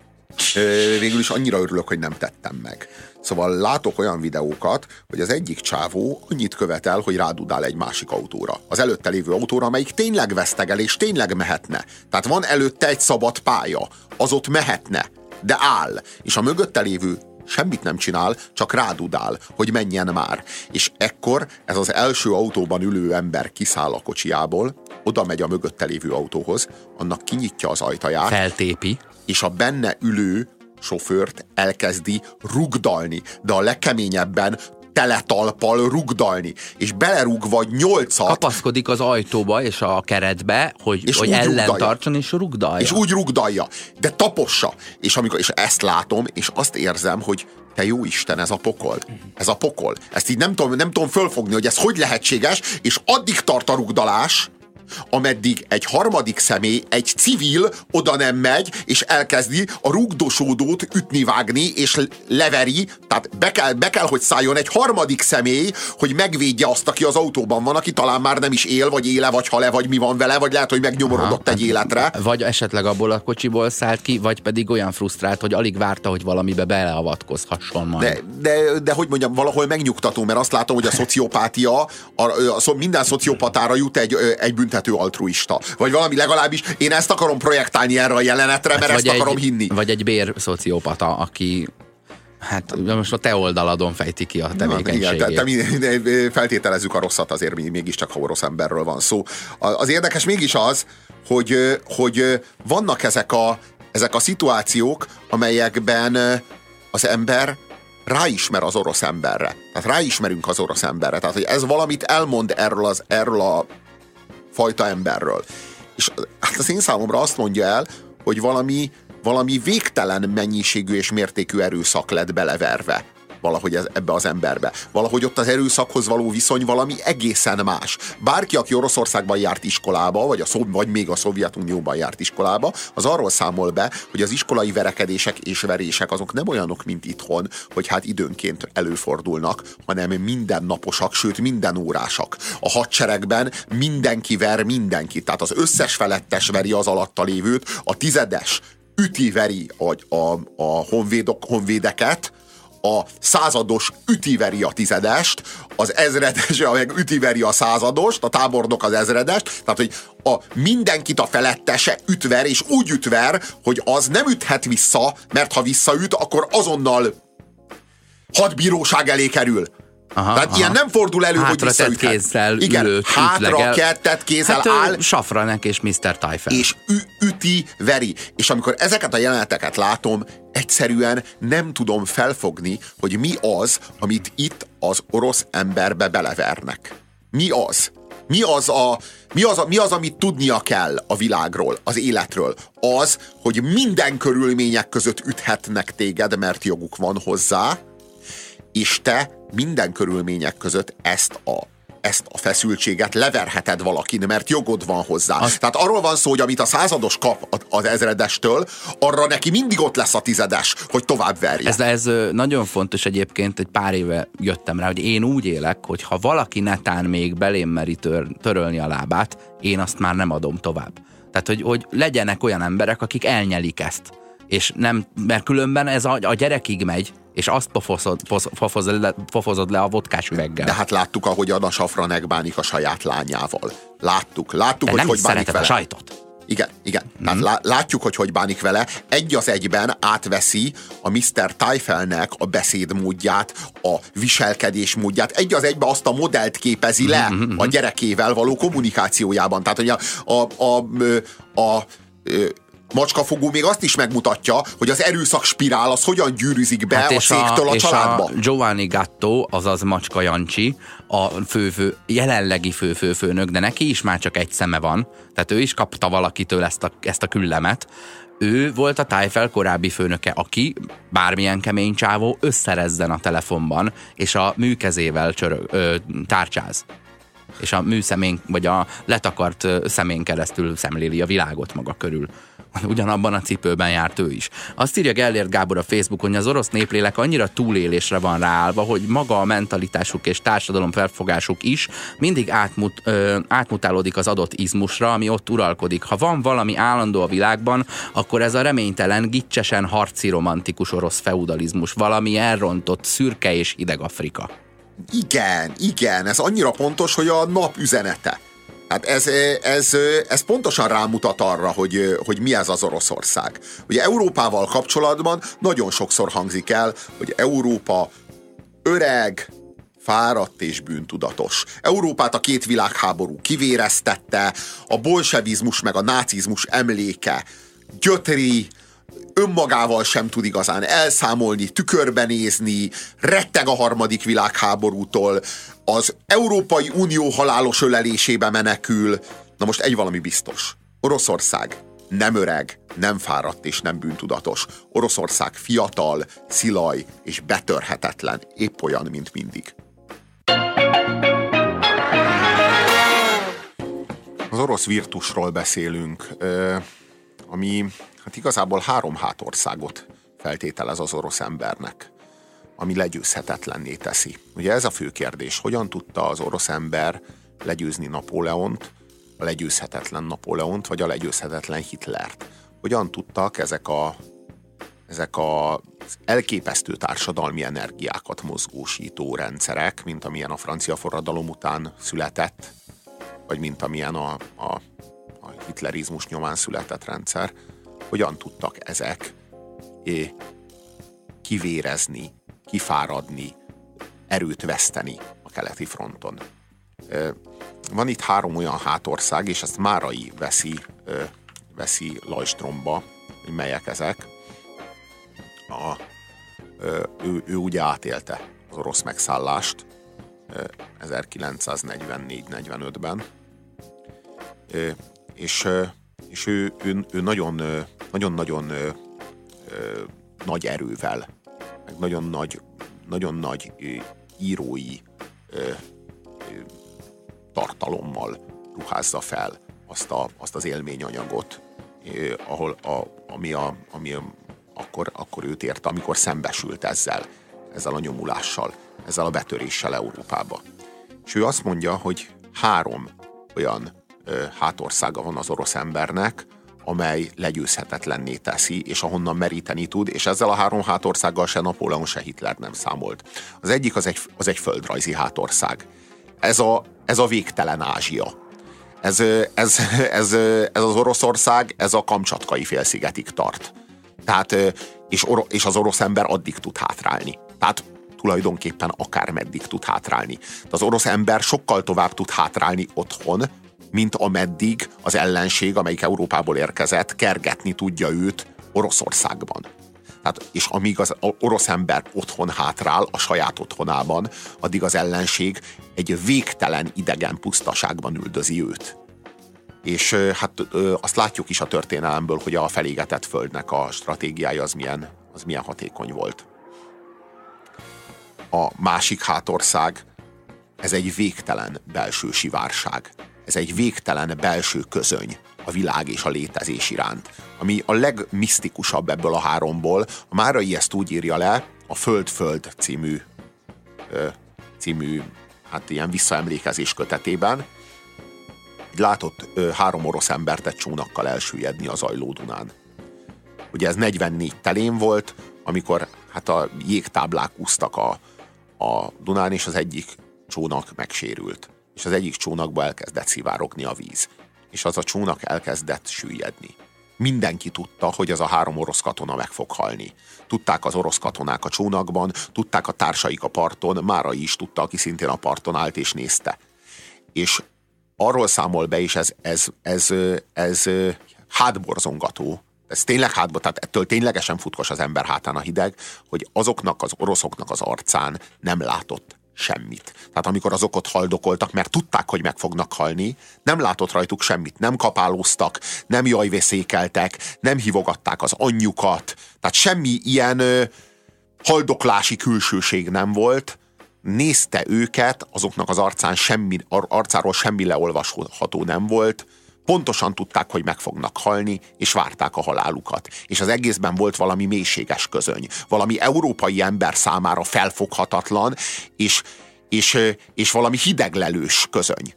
Végül is annyira örülök, hogy nem tettem meg. Szóval látok olyan videókat, hogy az egyik csávó annyit követel, hogy rádudál egy másik autóra. Az előtte lévő autóra, amelyik tényleg vesztegel, és tényleg mehetne. Tehát van előtte egy szabad pálya, az ott mehetne, de áll. És a mögötte lévő semmit nem csinál, csak rádudál, hogy menjen már. És ekkor ez az első autóban ülő ember kiszáll a kocsiából, oda megy a mögötte lévő autóhoz, annak kinyitja az ajtaját, feltépi, és a benne ülő sofőrt elkezdi rugdalni, de a legkeményebben teletalpal rugdalni, és belerúg vagy 8-at. Kapaszkodik az ajtóba és a keretbe, hogy ellentartson, és rugdalja. És úgy rugdalja, de tapossa. És ezt látom, és azt érzem, hogy te jó Isten, ez a pokol. Ez a pokol. Ezt így nem tudom fölfogni, hogy ez hogy lehetséges, és addig tart a rugdalás, ameddig egy harmadik személy, egy civil oda nem megy, és elkezdi a rugdosódót ütni-vágni, és leveri, tehát be kell, hogy szálljon egy harmadik személy, hogy megvédje azt, aki az autóban van, aki talán már nem is él, vagy éle, vagy hal-e, vagy mi van vele, vagy lehet, hogy megnyomorodott egy életre. Vagy esetleg abból a kocsiból szállt ki, vagy pedig olyan frusztrált, hogy alig várta, hogy valamibe beleavatkozhasson majd. De hogy mondjam, valahol megnyugtató, mert azt látom, hogy a szociopátia, minden szociopatára jut egy büntető altruista. Vagy valami, legalábbis én ezt akarom projektálni erre a jelenetre, mert ezt akarom hinni. Vagy egy bér szociopata, aki most a te oldaladon fejti ki a tevékenységét. Igen, feltételezzük a rosszat, azért mégiscsak, ha orosz emberről van szó. Az érdekes mégis az, hogy vannak ezek a szituációk, amelyekben az ember ráismer az orosz emberre. Tehát ráismerünk az orosz emberre. Tehát, hogy ez valamit elmond erről a fajta emberről. És hát az én számomra azt mondja el, hogy valami végtelen mennyiségű és mértékű erőszak lett beleverve valahogy ebbe az emberbe. Valahogy ott az erőszakhoz való viszony valami egészen más. Bárki, aki Oroszországban járt iskolába, vagy még a Szovjetunióban járt iskolába, az arról számol be, hogy az iskolai verekedések és verések azok nem olyanok, mint itthon, hogy hát időnként előfordulnak, hanem mindennaposak, sőt minden órásak. A hadseregben mindenki ver mindenkit. Tehát az összes felettes veri az alatta lévőt, a tizedes üti-veri a honvédeket, a százados ütiveri a tizedest, az ezredes meg ütiveri a századost, a tábornok az ezredest, tehát hogy mindenkit a felettese ütver, és úgy ütver, hogy az nem üthet vissza, mert ha visszaüt, akkor azonnal hadbíróság elé kerül. Tehát ilyen nem fordul elő, hogy visszaüthet. Kézzel tett kézzel áll. Safranek és Mr. Typhon. És veri. És amikor ezeket a jeleneteket látom, egyszerűen nem tudom felfogni, hogy mi az, amit itt az orosz emberbe belevernek. Mi az? Mi az, amit tudnia kell a világról, az életről? Az, hogy minden körülmények között üthetnek téged, mert joguk van hozzá, és te minden körülmények között ezt a feszültséget leverheted valakin, mert jogod van hozzá. Tehát arról van szó, hogy amit a százados kap az ezredestől, arra neki mindig ott lesz a tizedes, hogy tovább verje. Ez nagyon fontos egyébként, egy pár éve jöttem rá, hogy én úgy élek, hogy ha valaki netán még belém meri törölni a lábát, én azt már nem adom tovább. Tehát, hogy legyenek olyan emberek, akik elnyelik ezt. És nem, mert különben ez a gyerekig megy, és azt pofozod le a vodkás üveggel. De hát láttuk, ahogyan a Safranek bánik a saját lányával. Láttuk, de hogy nem hogy bánik vele. A sajtot. Igen. Tehát látjuk, hogy bánik vele. Egy az egyben átveszi a Mr. Tyfelnek a beszédmódját, a viselkedésmódját. Egy az egyben azt a modellt képezi le a gyerekével való kommunikációjában. Tehát, hogy macskafogó még azt is megmutatja, hogy az erőszak spirál az hogyan gyűrűzik be a cégtől a családba. A Giovanni Gatto, azaz Macska Jancsi, a jelenlegi főnök, de neki is már csak egy szeme van, tehát ő is kapta valakitől ezt a küllemet. Ő volt a Tájfel korábbi főnöke, aki bármilyen kemény csávó összerezzen a telefonban, és a műkezével tárcsáz. És a műszemén, vagy a letakart szemén keresztül szemléli a világot maga körül. Ugyanabban a cipőben járt ő is. Azt írja Gellért Gábor a Facebookon, hogy az orosz néplélek annyira túlélésre van ráállva, hogy maga a mentalitásuk és társadalom felfogásuk is mindig átmutálódik az adott izmusra, ami ott uralkodik. Ha van valami állandó a világban, akkor ez a reménytelen, gicsesen harci romantikus orosz feudalizmus, valami elrontott, szürke és hideg Afrika. Igen, ez annyira pontos, hogy a nap üzenete. Hát ez pontosan rámutat arra, hogy mi ez az Oroszország. Ugye Európával kapcsolatban nagyon sokszor hangzik el, hogy Európa öreg, fáradt és bűntudatos. Európát a 2 világháború kivéreztette, a bolsevizmus meg a nácizmus emléke gyötri, önmagával sem tud igazán elszámolni, tükörbe nézni, retteg a 3. világháborútól, az Európai Unió halálos ölelésébe menekül. Na most egy valami biztos. Oroszország nem öreg, nem fáradt és nem bűntudatos. Oroszország fiatal, szilaj és betörhetetlen, épp olyan, mint mindig. Az orosz virtusról beszélünk, ami hát igazából 3 hátországot feltételez az orosz embernek, ami legyőzhetetlenné teszi. Ugye ez a fő kérdés, hogyan tudta az orosz ember legyőzni Napóleont, a legyőzhetetlen Napóleont, vagy a legyőzhetetlen Hitlert? Hogyan tudtak ezek az elképesztő társadalmi energiákat mozgósító rendszerek, mint amilyen a francia forradalom után született, vagy mint amilyen a hitlerizmus nyomán született rendszer, hogyan tudtak ezek kivérezni, kifáradni, erőt veszteni a keleti fronton. Van itt 3 olyan hátország, és ezt Márai veszi lajstromba, hogy melyek ezek. Ő ugye átélte az orosz megszállást 1944-45-ben, és ő nagyon-nagyon nagy erővel, meg nagyon nagy írói tartalommal ruházza fel azt az élményanyagot, ami akkor őt érte, amikor szembesült ezzel a nyomulással, ezzel a betöréssel Európába. És ő azt mondja, hogy 3 olyan hátországa van az orosz embernek, amely legyőzhetetlenné teszi, és ahonnan meríteni tud, és ezzel a 3 hátországgal se Napóleon, se Hitler nem számolt. Az egyik az egy földrajzi hátország. Ez a végtelen Ázsia. Ez az Oroszország, ez a Kamcsatkai félszigetig tart. Tehát, és az orosz ember addig tud hátrálni. Tehát tulajdonképpen akármeddig tud hátrálni. De az orosz ember sokkal tovább tud hátrálni otthon, mint ameddig az ellenség, amelyik Európából érkezett, kergetni tudja őt Oroszországban. Tehát, és amíg az orosz ember otthon hátrál, a saját otthonában, addig az ellenség egy végtelen idegen pusztaságban üldözi őt. És hát azt látjuk is a történelemből, hogy a felégetett földnek a stratégiája az milyen hatékony volt. A másik hátország, ez egy végtelen belső sivárság. Ez egy végtelen belső közöny a világ és a létezés iránt. Ami a legmisztikusabb ebből a 3-ból, a Márai ezt úgy írja le a Föld című hát ilyen visszaemlékezés kötetében, hogy látott 3 orosz embert egy csónakkal elsüllyedni a Zajló Dunán. Ugye ez 44 telén volt, amikor hát a jégtáblák úsztak a Dunán, és az egyik csónak megsérült. És az egyik csónakba elkezdett szivárogni a víz. És az a csónak elkezdett süllyedni. Mindenki tudta, hogy ez a 3 orosz katona meg fog halni. Tudták az orosz katonák a csónakban, tudták a társaik a parton, Márai is tudta, aki szintén a parton állt és nézte. És arról számol be, és ez hátborzongató, ez tényleg hátba, tehát ettől ténylegesen futkos az ember hátán a hideg, hogy azoknak az oroszoknak az arcán nem látott semmit. Tehát amikor azok ott haldokoltak, mert tudták, hogy meg fognak halni, nem látott rajtuk semmit, nem kapálóztak, nem jajveszékeltek, nem hívogatták az anyjukat, tehát semmi ilyen haldoklási külsőség nem volt, nézte őket, azoknak az arcáról semmi leolvasható nem volt, pontosan tudták, hogy meg fognak halni, és várták a halálukat. És az egészben volt valami mélységes közöny. Valami európai ember számára felfoghatatlan, és valami hideglelős közöny.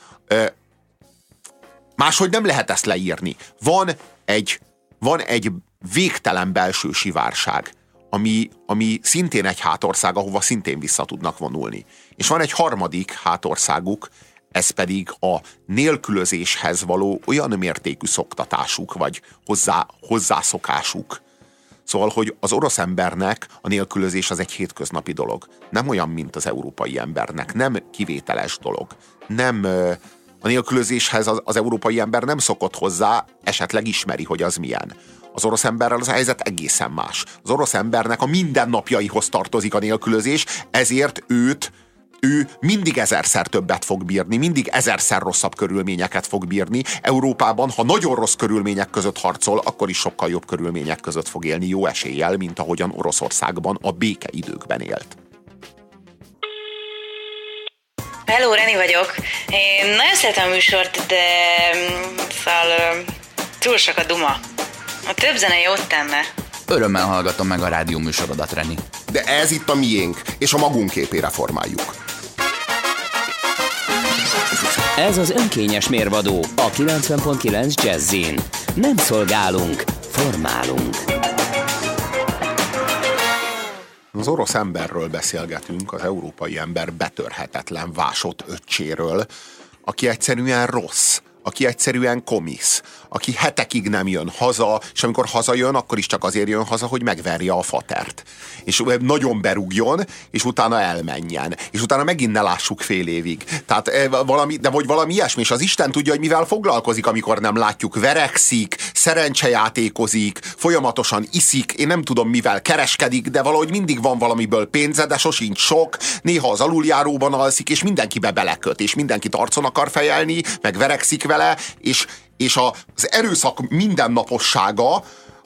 Máshogy nem lehet ezt leírni. Van egy végtelen belső sivárság, ami szintén egy hátország, ahova szintén vissza tudnak vonulni. És van egy harmadik hátországuk, ez pedig a nélkülözéshez való olyan mértékű szoktatásuk, vagy hozzászokásuk. Szóval, hogy az orosz embernek a nélkülözés az egy hétköznapi dolog. Nem olyan, mint az európai embernek. Nem kivételes dolog. Nem, a nélkülözéshez az európai ember nem szokott hozzá, esetleg ismeri, hogy az milyen. Az orosz emberrel az a helyzet egészen más. Az orosz embernek a mindennapjaihoz tartozik a nélkülözés, ezért ő mindig ezerszer többet fog bírni, mindig ezerszer rosszabb körülményeket fog bírni. Európában, ha nagyon rossz körülmények között harcol, akkor is sokkal jobb körülmények között fog élni jó eséllyel, mint ahogyan Oroszországban a békeidőkben élt. Hello, Reni vagyok. Én nagyon szeretem a műsort, de szóval túl sok a duma. A több zene jót tenne. Örömmel hallgatom meg a rádió műsorodat, Reni. De ez itt a miénk, és a magunk képére formáljuk. Ez az önkényes mérvadó a 90.9 Jazzin. Nem szolgálunk, formálunk. Az orosz emberről beszélgetünk, az európai ember betörhetetlen vásott öccséről, aki egyszerűen rossz, aki egyszerűen komisz, aki hetekig nem jön haza, és amikor hazajön, akkor is csak azért jön haza, hogy megverje a fatert. És nagyon berúgjon, és utána elmenjen. És utána megint ne lássuk fél évig. Tehát valami ilyesmi, és az Isten tudja, hogy mivel foglalkozik, amikor nem látjuk. Verekszik, szerencsejátékozik, folyamatosan iszik, én nem tudom mivel kereskedik, de valahogy mindig van valamiből pénze, de sosincs sok, néha az aluljáróban alszik, és mindenkibe beleköt, és mindenkit arcon akar fejelni, meg verekszik vele, és az erőszak mindennapossága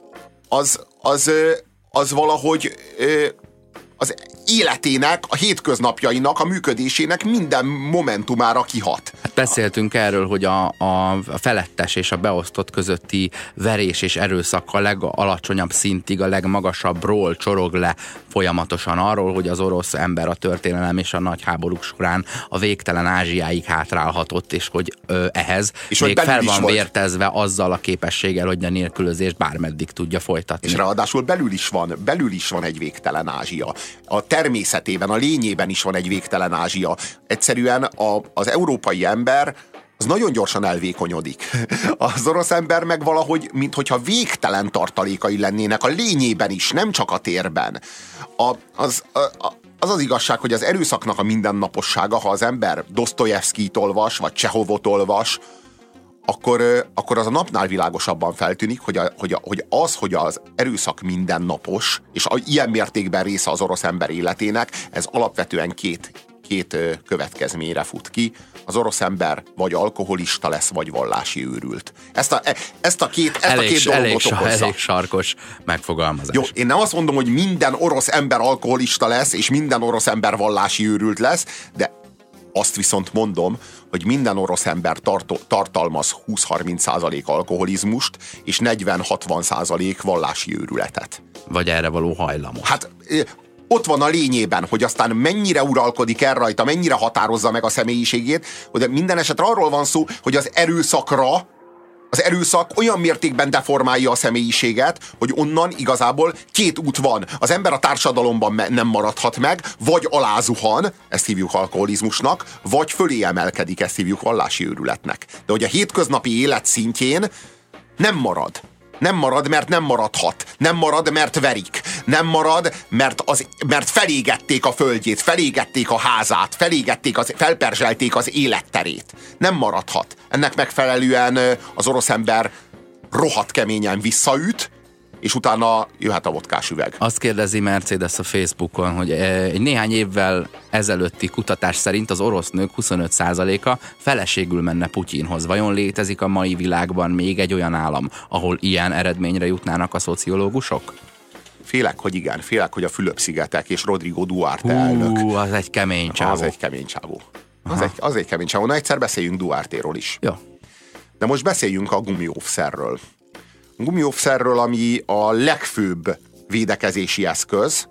az valahogy az életének, a hétköznapjainak, a működésének minden momentumára kihat. Hát beszéltünk erről, hogy a felettes és a beosztott közötti verés és erőszak a legalacsonyabb szintig, a legmagasabbról csorog le folyamatosan arról, hogy az orosz ember a történelem és a nagy háborúk során a végtelen Ázsiáig hátrálhatott, és hogy ehhez és még fel van vértezve azzal a képességgel, hogy a nélkülözést bármeddig tudja folytatni. És ráadásul belül is van egy végtelen Ázsia. A természetében, a lényében is van egy végtelen Ázsia. Egyszerűen az európai ember az nagyon gyorsan elvékonyodik. Az orosz ember meg valahogy, minthogyha végtelen tartalékai lennének a lényében is, nem csak a térben. Az igazság, hogy az erőszaknak a mindennapossága, ha az ember Dosztojevszkijt olvas, vagy Csehovot olvas, akkor az a napnál világosabban feltűnik, hogy az erőszak mindennapos, és ilyen mértékben része az orosz ember életének, ez alapvetően két következményre fut ki. Az orosz ember vagy alkoholista lesz, vagy vallási őrült. Ezt a két dolgot okozza. Elég sarkos megfogalmazás. Jó, én nem azt mondom, hogy minden orosz ember alkoholista lesz, és minden orosz ember vallási őrült lesz, de azt viszont mondom, hogy minden orosz ember tartalmaz 20-30% alkoholizmust, és 40-60% vallási őrületet. Vagy erre való hajlamot. Hát ott van a lényében, hogy aztán mennyire uralkodik el rajta, mennyire határozza meg a személyiségét, de minden esetre arról van szó, hogy az erőszak olyan mértékben deformálja a személyiséget, hogy onnan igazából két út van. Az ember a társadalomban nem maradhat meg, vagy alázuhan, ezt hívjuk alkoholizmusnak, vagy fölé emelkedik, ezt hívjuk vallási őrületnek. De hogy a hétköznapi élet szintjén nem marad. Nem marad, mert nem maradhat. Nem marad, mert verik. Nem marad, mert felégették a földjét, felégették a házát, felperzselték az életterét. Nem maradhat. Ennek megfelelően az orosz ember rohadt keményen visszaüt, és utána jöhet a vodkás üveg. Azt kérdezi Mercedes a Facebookon, hogy egy néhány évvel ezelőtti kutatás szerint az orosz nők 25%-a feleségül menne Putyinhoz. Vajon létezik a mai világban még egy olyan állam, ahol ilyen eredményre jutnának a szociológusok? Félek, hogy igen. Félek, hogy a Fülöp-szigetek és Rodrigo Duarte elnök. Az egy kemény csávó. Az egy kemény csávó. Az egy kemény csávó. Na, egyszer beszéljünk Duartéról is. Jó. De most beszéljünk a gumióvszerről. A gumióvszerről, ami a legfőbb védekezési eszköz,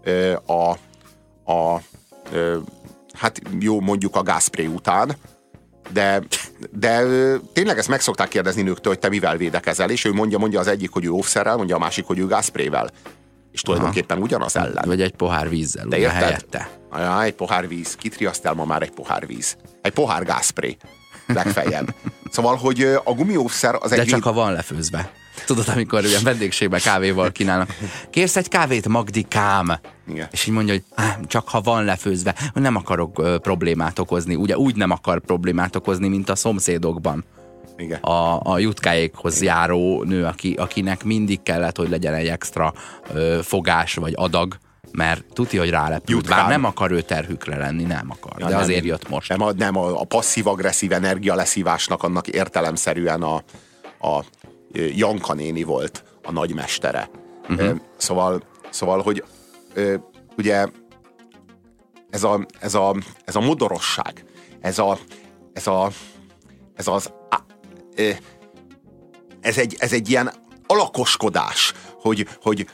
hát jó, mondjuk a gázspray után, de tényleg ezt meg szokták kérdezni nőktől, hogy te mivel védekezel, és ő mondja az egyik, hogy ő óvszerrel, mondja a másik, hogy ő gázsprayvel. És tulajdonképpen ugyanaz ellen. Vagy egy pohár vízzel, de ugye, érted? helyette. Egy pohár víz. Kit riaszt el ma már egy pohár víz? Egy pohár gázspray. Legfeljebb. Szóval, hogy a gumióvszer az egy... De csak ha van lefőzve. Tudod, amikor ilyen vendégségben kávéval kínálnak. Kérsz egy kávét, Magdikám? Igen. És így mondja, hogy csak ha van lefőzve, nem akarok problémát okozni. Ugye úgy nem akar problémát okozni, mint a szomszédokban. Igen. A jutkáékhoz járó nő, akinek mindig kellett, hogy legyen egy extra fogás vagy adag, mert tudja, hogy rálepült. Bár nem akar ő terhükre lenni, nem akar. Ja, de nem, azért jött most. Nem a passzív-agresszív energialeszívásnak annak értelemszerűen a Janka néni volt a nagymestere. Szóval, hogy ugye ez a modorosság, ez egy ilyen alakoskodás, hogy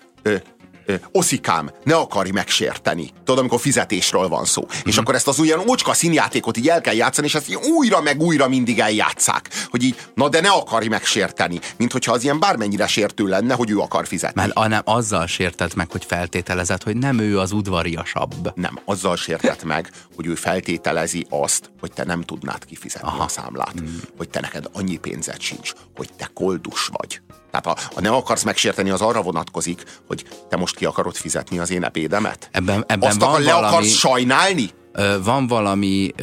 Oszikám, ne akarj megsérteni. Tudod, amikor fizetésről van szó. És akkor ezt az olyan ócska színjátékot így el kell játszani, és ezt így újra meg újra mindig eljátsszák. Hogy így, na de ne akarj megsérteni. Mint hogyha az ilyen bármennyire sértő lenne, hogy ő akar fizetni. Mert nem azzal sértett meg, hogy feltételezett, hogy nem ő az udvariasabb. Nem, azzal sértett meg, hogy ő feltételezi azt, hogy te nem tudnád kifizetni a számlát. Hogy te neked annyi pénzed sincs, hogy te koldus vagy. Tehát ha nem akarsz megsérteni, az arra vonatkozik, hogy te most ki akarod fizetni az én ebédemet? Ebben azt van le valami, akarsz sajnálni? Van valami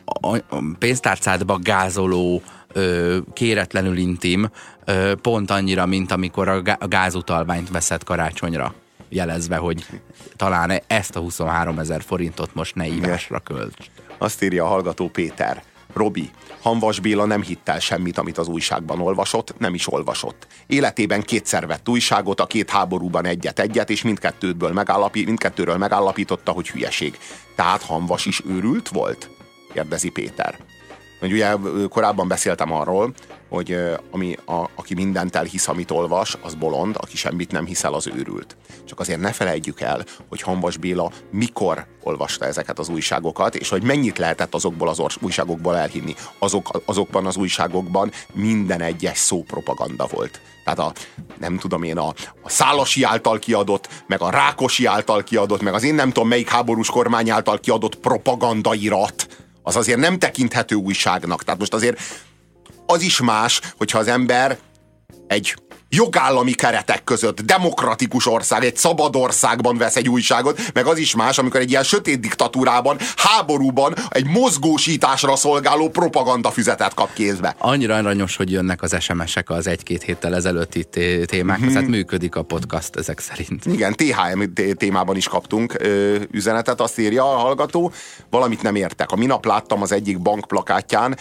pénztárcádba gázoló, kéretlenül intim, pont annyira, mint amikor a gázutalványt veszed karácsonyra, jelezve, hogy talán ezt a 23 000 forintot most ne ívásra költs. Azt írja a hallgató Péter. Robi, Hamvas Béla nem hitt el semmit, amit az újságban olvasott, nem is olvasott. Életében 2-szer vett újságot, a 2 háborúban egyet, és mindkettőről megállapította, hogy hülyeség. Tehát Hamvas is őrült volt? Kérdezi Péter. Ugye korábban beszéltem arról, hogy aki mindent elhisz, amit olvas, az bolond, aki semmit nem hiszel, az őrült. Csak azért ne felejtjük el, hogy Hamvas Béla mikor olvasta ezeket az újságokat, és hogy mennyit lehetett azokból az újságokból elhinni. Azokban az újságokban minden egyes szó propaganda volt. Tehát nem tudom én, a Szálasi által kiadott, meg a Rákosi által kiadott, meg az én nem tudom melyik háborús kormány által kiadott propagandairat, az azért nem tekinthető újságnak. Tehát most azért az is más, hogyha az ember egy jogállami keretek között, demokratikus ország, egy szabad országban vesz egy újságot, meg az is más, amikor egy ilyen sötét diktatúrában, háborúban egy mozgósításra szolgáló propagandafüzetet kap kézbe. Annyira aranyos, hogy jönnek az SMS-ek az 1-2 héttel ezelőtti témákhoz, hát működik a podcast ezek szerint. Igen, THM témában is kaptunk üzenetet, azt írja a hallgató, valamit nem értek. A minap láttam az egyik bank plakátján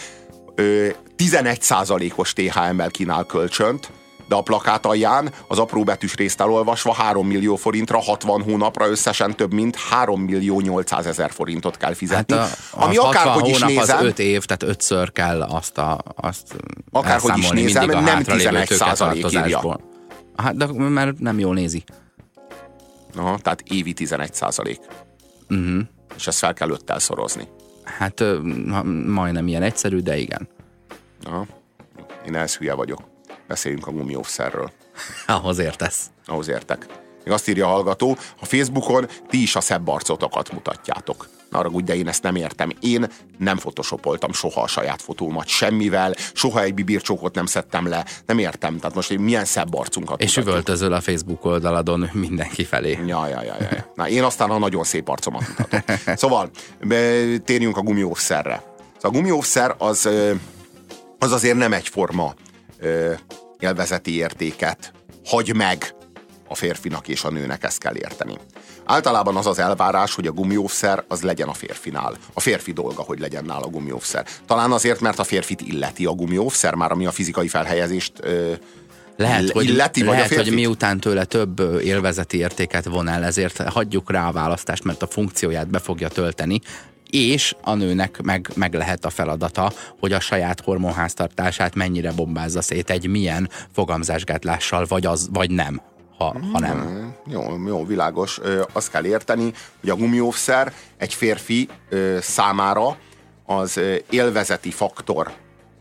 11%-os THM-mel kínál kölcsönt, de a plakát alján az apróbetűs részt elolvasva 3 millió forintra, 60 hónapra összesen több mint 3.800.000 forintot kell fizetni. Hát ami akárhogy is nézem... az 5 év, tehát 5-ször kell azt akárhogy is nézem, nem 11% írja. Hát, de mert nem jól nézi. Aha, tehát évi 11%. És ezt fel kell 5-tel szorozni. Hát majdnem ilyen egyszerű, de igen. Aha. Én ehhez hülye vagyok. Beszéljünk a gumióvszerről. Ahhoz értesz. Ahhoz értek. Még azt írja a hallgató, a Facebookon ti is a szebb arcotokat mutatjátok. Na arra de én ezt nem értem. Én nem photoshopoltam soha a saját fotómat semmivel, soha egy bibircsókot nem szedtem le. Nem értem. Tehát most milyen szebb arcunkat és üvöltözöl a Facebook oldaladon mindenki felé. Ja. Na én aztán a nagyon szép arcomat mutatom. Szóval térjünk a gumióvszerre. Szóval a gumióvszer az azért nem egyforma élvezeti értéket hagy meg a férfinak és a nőnek, ezt kell érteni. Általában az az elvárás, hogy a gumiószer az legyen a férfinál. A férfi dolga, hogy legyen nála a gumiószer. Talán azért, mert a férfit illeti a gumiószer, már ami a fizikai felhelyezést lehet, illeti, vagy hogy miután tőle több élvezeti értéket von el, ezért hagyjuk rá a választást, mert a funkcióját be fogja tölteni, és a nőnek meg lehet a feladata, hogy a saját hormonháztartását mennyire bombázza szét egy milyen fogamzásgátlással, vagy nem. Ha nem. Jó, világos. Azt kell érteni, hogy a gumiószer egy férfi számára az élvezeti faktor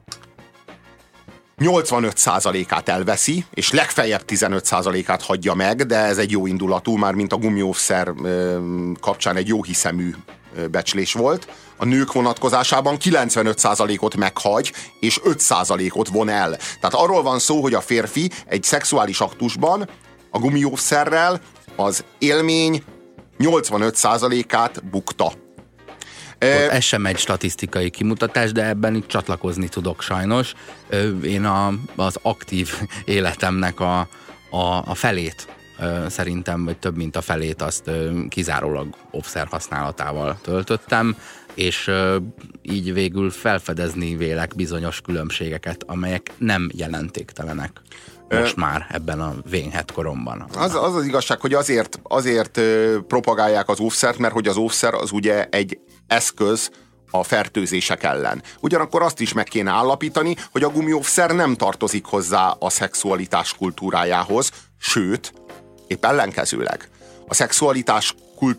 85%-át elveszi, és legfeljebb 15%-át hagyja meg, de ez egy jó indulatú, már mint a gumiószer kapcsán egy jó hiszemű becslés volt. A nők vonatkozásában 95%-ot meghagy, és 5%-ot von el. Tehát arról van szó, hogy a férfi egy szexuális aktusban a gumiószerrel az élmény 85%-át bukta. Ez sem egy statisztikai kimutatás, de ebben itt csatlakozni tudok sajnos. Én az aktív életemnek a felét szerintem, vagy több mint a felét azt kizárólag óvszer használatával töltöttem, és így végül felfedezni vélek bizonyos különbségeket, amelyek nem jelentéktelenek most már ebben a vén-het koromban. Az igazság, hogy azért propagálják az óvszert, mert hogy az óvszer az ugye egy eszköz a fertőzések ellen. Ugyanakkor azt is meg kéne állapítani, hogy a gumióvszer nem tartozik hozzá a szexualitás kultúrájához, sőt, épp ellenkezőleg. A szexualitás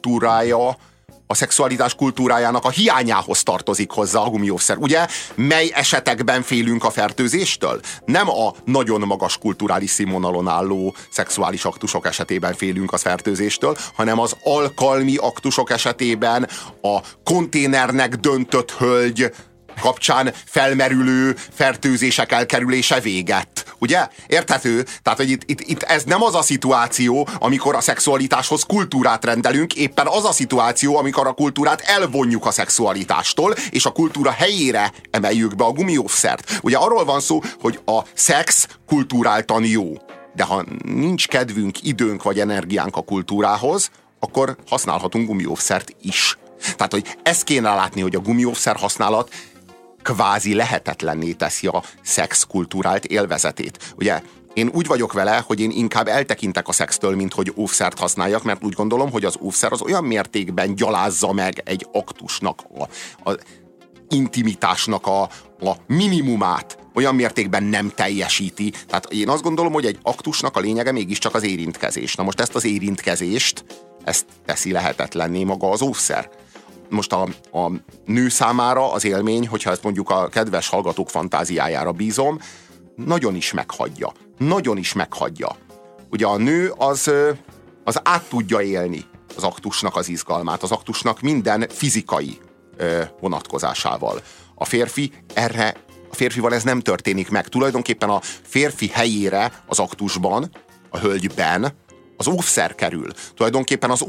kultúrájának a hiányához tartozik hozzá a gumiószer. Ugye, mely esetekben félünk a fertőzéstől? Nem a nagyon magas kulturális színvonalon álló szexuális aktusok esetében félünk a fertőzéstől, hanem az alkalmi aktusok esetében a konténernek döntött hölgy kapcsán felmerülő fertőzések elkerülése véget. Ugye? Érthető? Tehát, hogy itt ez nem az a szituáció, amikor a szexualitáshoz kultúrát rendelünk, éppen az a szituáció, amikor a kultúrát elvonjuk a szexualitástól, és a kultúra helyére emeljük be a gumióvszert. Ugye arról van szó, hogy a szex kultúráltan jó. De ha nincs kedvünk, időnk vagy energiánk a kultúrához, akkor használhatunk gumióvszert is. Tehát, hogy ezt kéne látni, hogy a gumióvszer használat kvázi lehetetlenné teszi a szex kulturált élvezetét. Ugye én úgy vagyok vele, hogy én inkább eltekintek a szextől, mint hogy óvszert használjak, mert úgy gondolom, hogy az óvszer az olyan mértékben gyalázza meg egy aktusnak, a intimitásnak a minimumát, olyan mértékben nem teljesíti. Tehát én azt gondolom, hogy egy aktusnak a lényege mégiscsak az érintkezés. Na most ezt az érintkezést, ezt teszi lehetetlenné maga az óvszer. Most a nő számára az élmény, hogyha ezt mondjuk a kedves hallgatók fantáziájára bízom, nagyon is meghagyja. Nagyon is meghagyja. Ugye a nő az át tudja élni az aktusnak az izgalmát, az aktusnak minden fizikai vonatkozásával. A férfival ez nem történik meg. Tulajdonképpen a férfi helyére az aktusban, a hölgyben az óvszer kerül. Tulajdonképpen az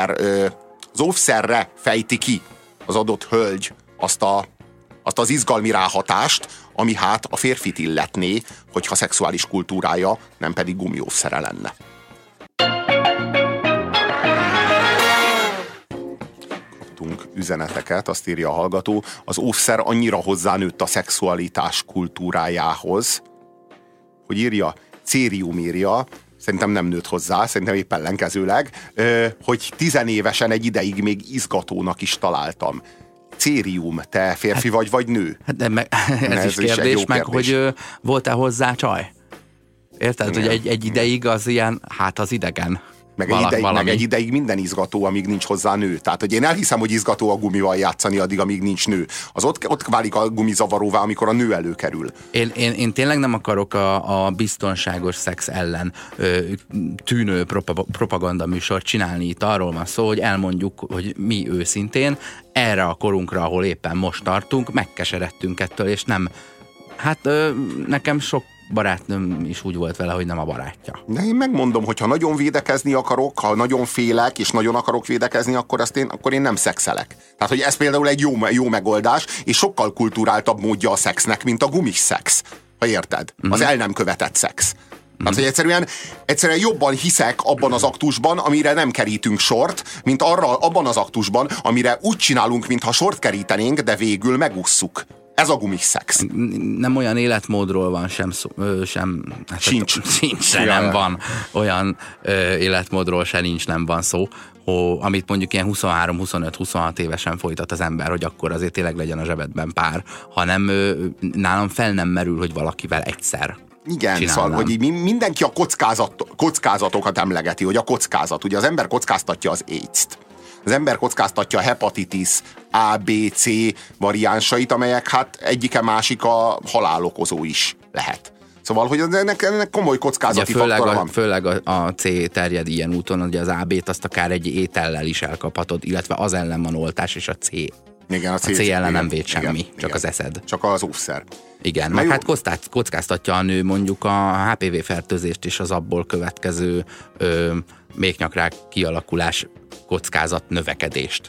óvszerre fejti ki az adott hölgy azt az izgalmi ráhatást, ami hát a férfit illetné, hogyha szexuális kultúrája nem pedig gumióvszere lenne. Kaptunk üzeneteket, azt írja a hallgató, az óvszer annyira hozzánőtt a szexualitás kultúrájához, hogy írja, Cérium írja, szerintem nem nőtt hozzá, szerintem épp ellenkezőleg, hogy 10 évesen egy ideig még izgatónak is találtam. Cérium, te férfi vagy nő? Hát de ez is kérdés, meg hogy volt-e hozzá csaj? Érted, hogy egy ideig az ilyen, hát az idegen. Meg egy ideig minden izgató, amíg nincs hozzá nő. Tehát, hogy én elhiszem, hogy izgató a gumival játszani addig, amíg nincs nő. Az ott válik a gumi zavaróvá, amikor a nő előkerül. Én tényleg nem akarok a biztonságos szex ellen tűnő propaganda műsort csinálni. Itt arról van szó, hogy elmondjuk, hogy mi őszintén erre a korunkra, ahol éppen most tartunk, megkeseredtünk ettől, és nem. Hát nekem sok barátnőm is úgy volt vele, hogy nem a barátja. De én megmondom, hogy ha nagyon védekezni akarok, ha nagyon félek, és nagyon akarok védekezni, akkor én nem szexelek. Tehát, hogy ez például egy jó megoldás, és sokkal kulturáltabb módja a szexnek, mint a gumis szex. ha érted. Az el nem követett szex. Tehát, hogy egyszerűen jobban hiszek abban az aktusban, amire nem kerítünk sort, mint abban az aktusban, amire úgy csinálunk, mintha sort kerítenénk, de végül megússzuk. Ez a gumiszex. Nem olyan életmódról van nem van. Olyan életmódról nem van szó, amit mondjuk ilyen 23-25-26 évesen folytat az ember, hogy akkor azért tényleg legyen a zsebedben pár, hanem nálam fel nem merül, hogy valakivel egyszer. Igen, szóval, hogy mindenki a kockázatokat emlegeti, hogy a kockázat. Ugye az ember kockáztatja az AIDS-t. Az ember kockáztatja a hepatitis A, B, C variánsait, amelyek hát egyike-másik a halálokozó is lehet. Szóval, hogy ennek komoly kockázati faktora van. Főleg a C terjed ilyen úton, hogy az AB-t azt akár egy étellel is elkaphatod, illetve az ellen van oltás, és a C. Igen, a C ellen nem véd semmi, csak az eszed. Csak az óvszer. Igen, meg hát kockáztatja a nő mondjuk a HPV-fertőzést és az abból következő méhnyakrák kialakulás kockázat növekedést.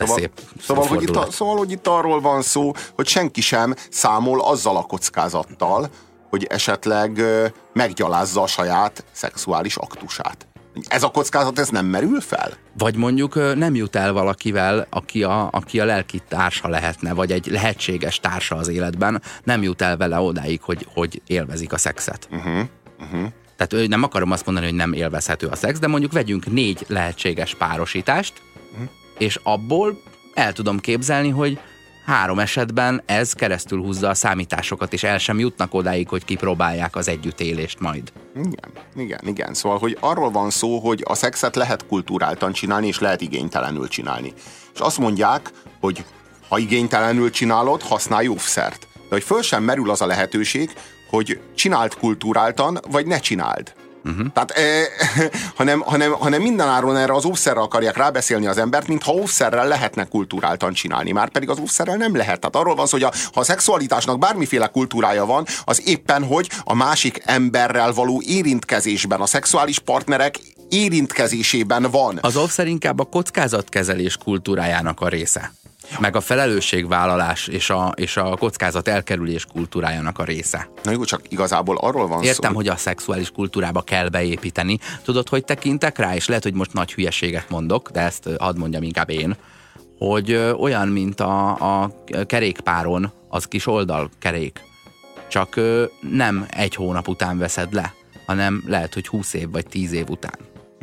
Szóval, hogy itt arról van szó, hogy senki sem számol azzal a kockázattal, hogy esetleg meggyalázza a saját szexuális aktusát. Ez a kockázat, ez nem merül fel? Vagy mondjuk nem jut el valakivel, aki a lelki társa lehetne, vagy egy lehetséges társa az életben, nem jut el vele odáig, hogy élvezik a szexet. Tehát nem akarom azt mondani, hogy nem élvezhető a szex, de mondjuk vegyünk 4 lehetséges párosítást, és abból el tudom képzelni, hogy 3 esetben ez keresztül húzza a számításokat, és el sem jutnak odáig, hogy kipróbálják az együttélést majd. Igen. Szóval, hogy arról van szó, hogy a szexet lehet kulturáltan csinálni, és lehet igénytelenül csinálni. És azt mondják, hogy ha igénytelenül csinálod, használj óvszert. De hogy föl sem merül az a lehetőség, hogy csináld kulturáltan, vagy ne csináld. Tehát, hanem mindenáron erre az óvszerrel akarják rábeszélni az embert, mintha óvszerrel lehetne kulturáltan csinálni. Márpedig az óvszerrel nem lehet. Tehát arról van szó, hogy ha a szexualitásnak bármiféle kultúrája van, az éppen, hogy a másik emberrel való érintkezésben, a szexuális partnerek érintkezésében van. Az óvszer inkább a kockázatkezelés kultúrájának a része. Meg a felelősségvállalás és a kockázat elkerülés kultúrájának a része. Na jó, csak igazából arról van Értem, hogy a szexuális kultúrába kell beépíteni. Tudod, hogy tekintek rá, és lehet, hogy most nagy hülyeséget mondok, de ezt hadd mondjam inkább én, hogy olyan, mint a kerékpáron az kis oldalkerék. Csak nem 1 hónap után veszed le, hanem lehet, hogy 20 év vagy 10 év után.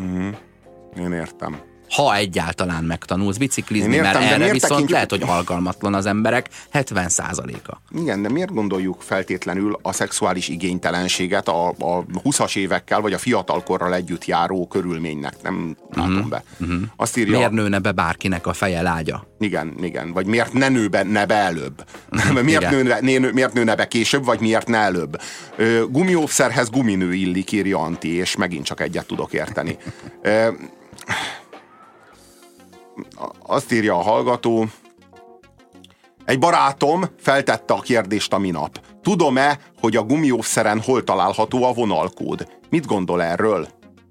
Én értem. Ha egyáltalán megtanulsz biciklizni, mert erre viszont lehet, hogy alkalmatlan az emberek 70%-a. Igen, de miért gondoljuk feltétlenül a szexuális igénytelenséget a 20-as évekkel, vagy a fiatalkorral együtt járó körülménynek? Nem látom be. Azt írja, miért nőne be bárkinek a feje lágya? Igen. Vagy miért ne nőne be előbb? Miért nőne be később, vagy miért ne előbb? Gumióvszerhez guminő illik, írja Anti, és megint csak egyet tudok érteni. Azt írja a hallgató, egy barátom feltette a kérdést a minap. Tudom-e, hogy a gumióvszeren hol található a vonalkód? Mit gondol erről?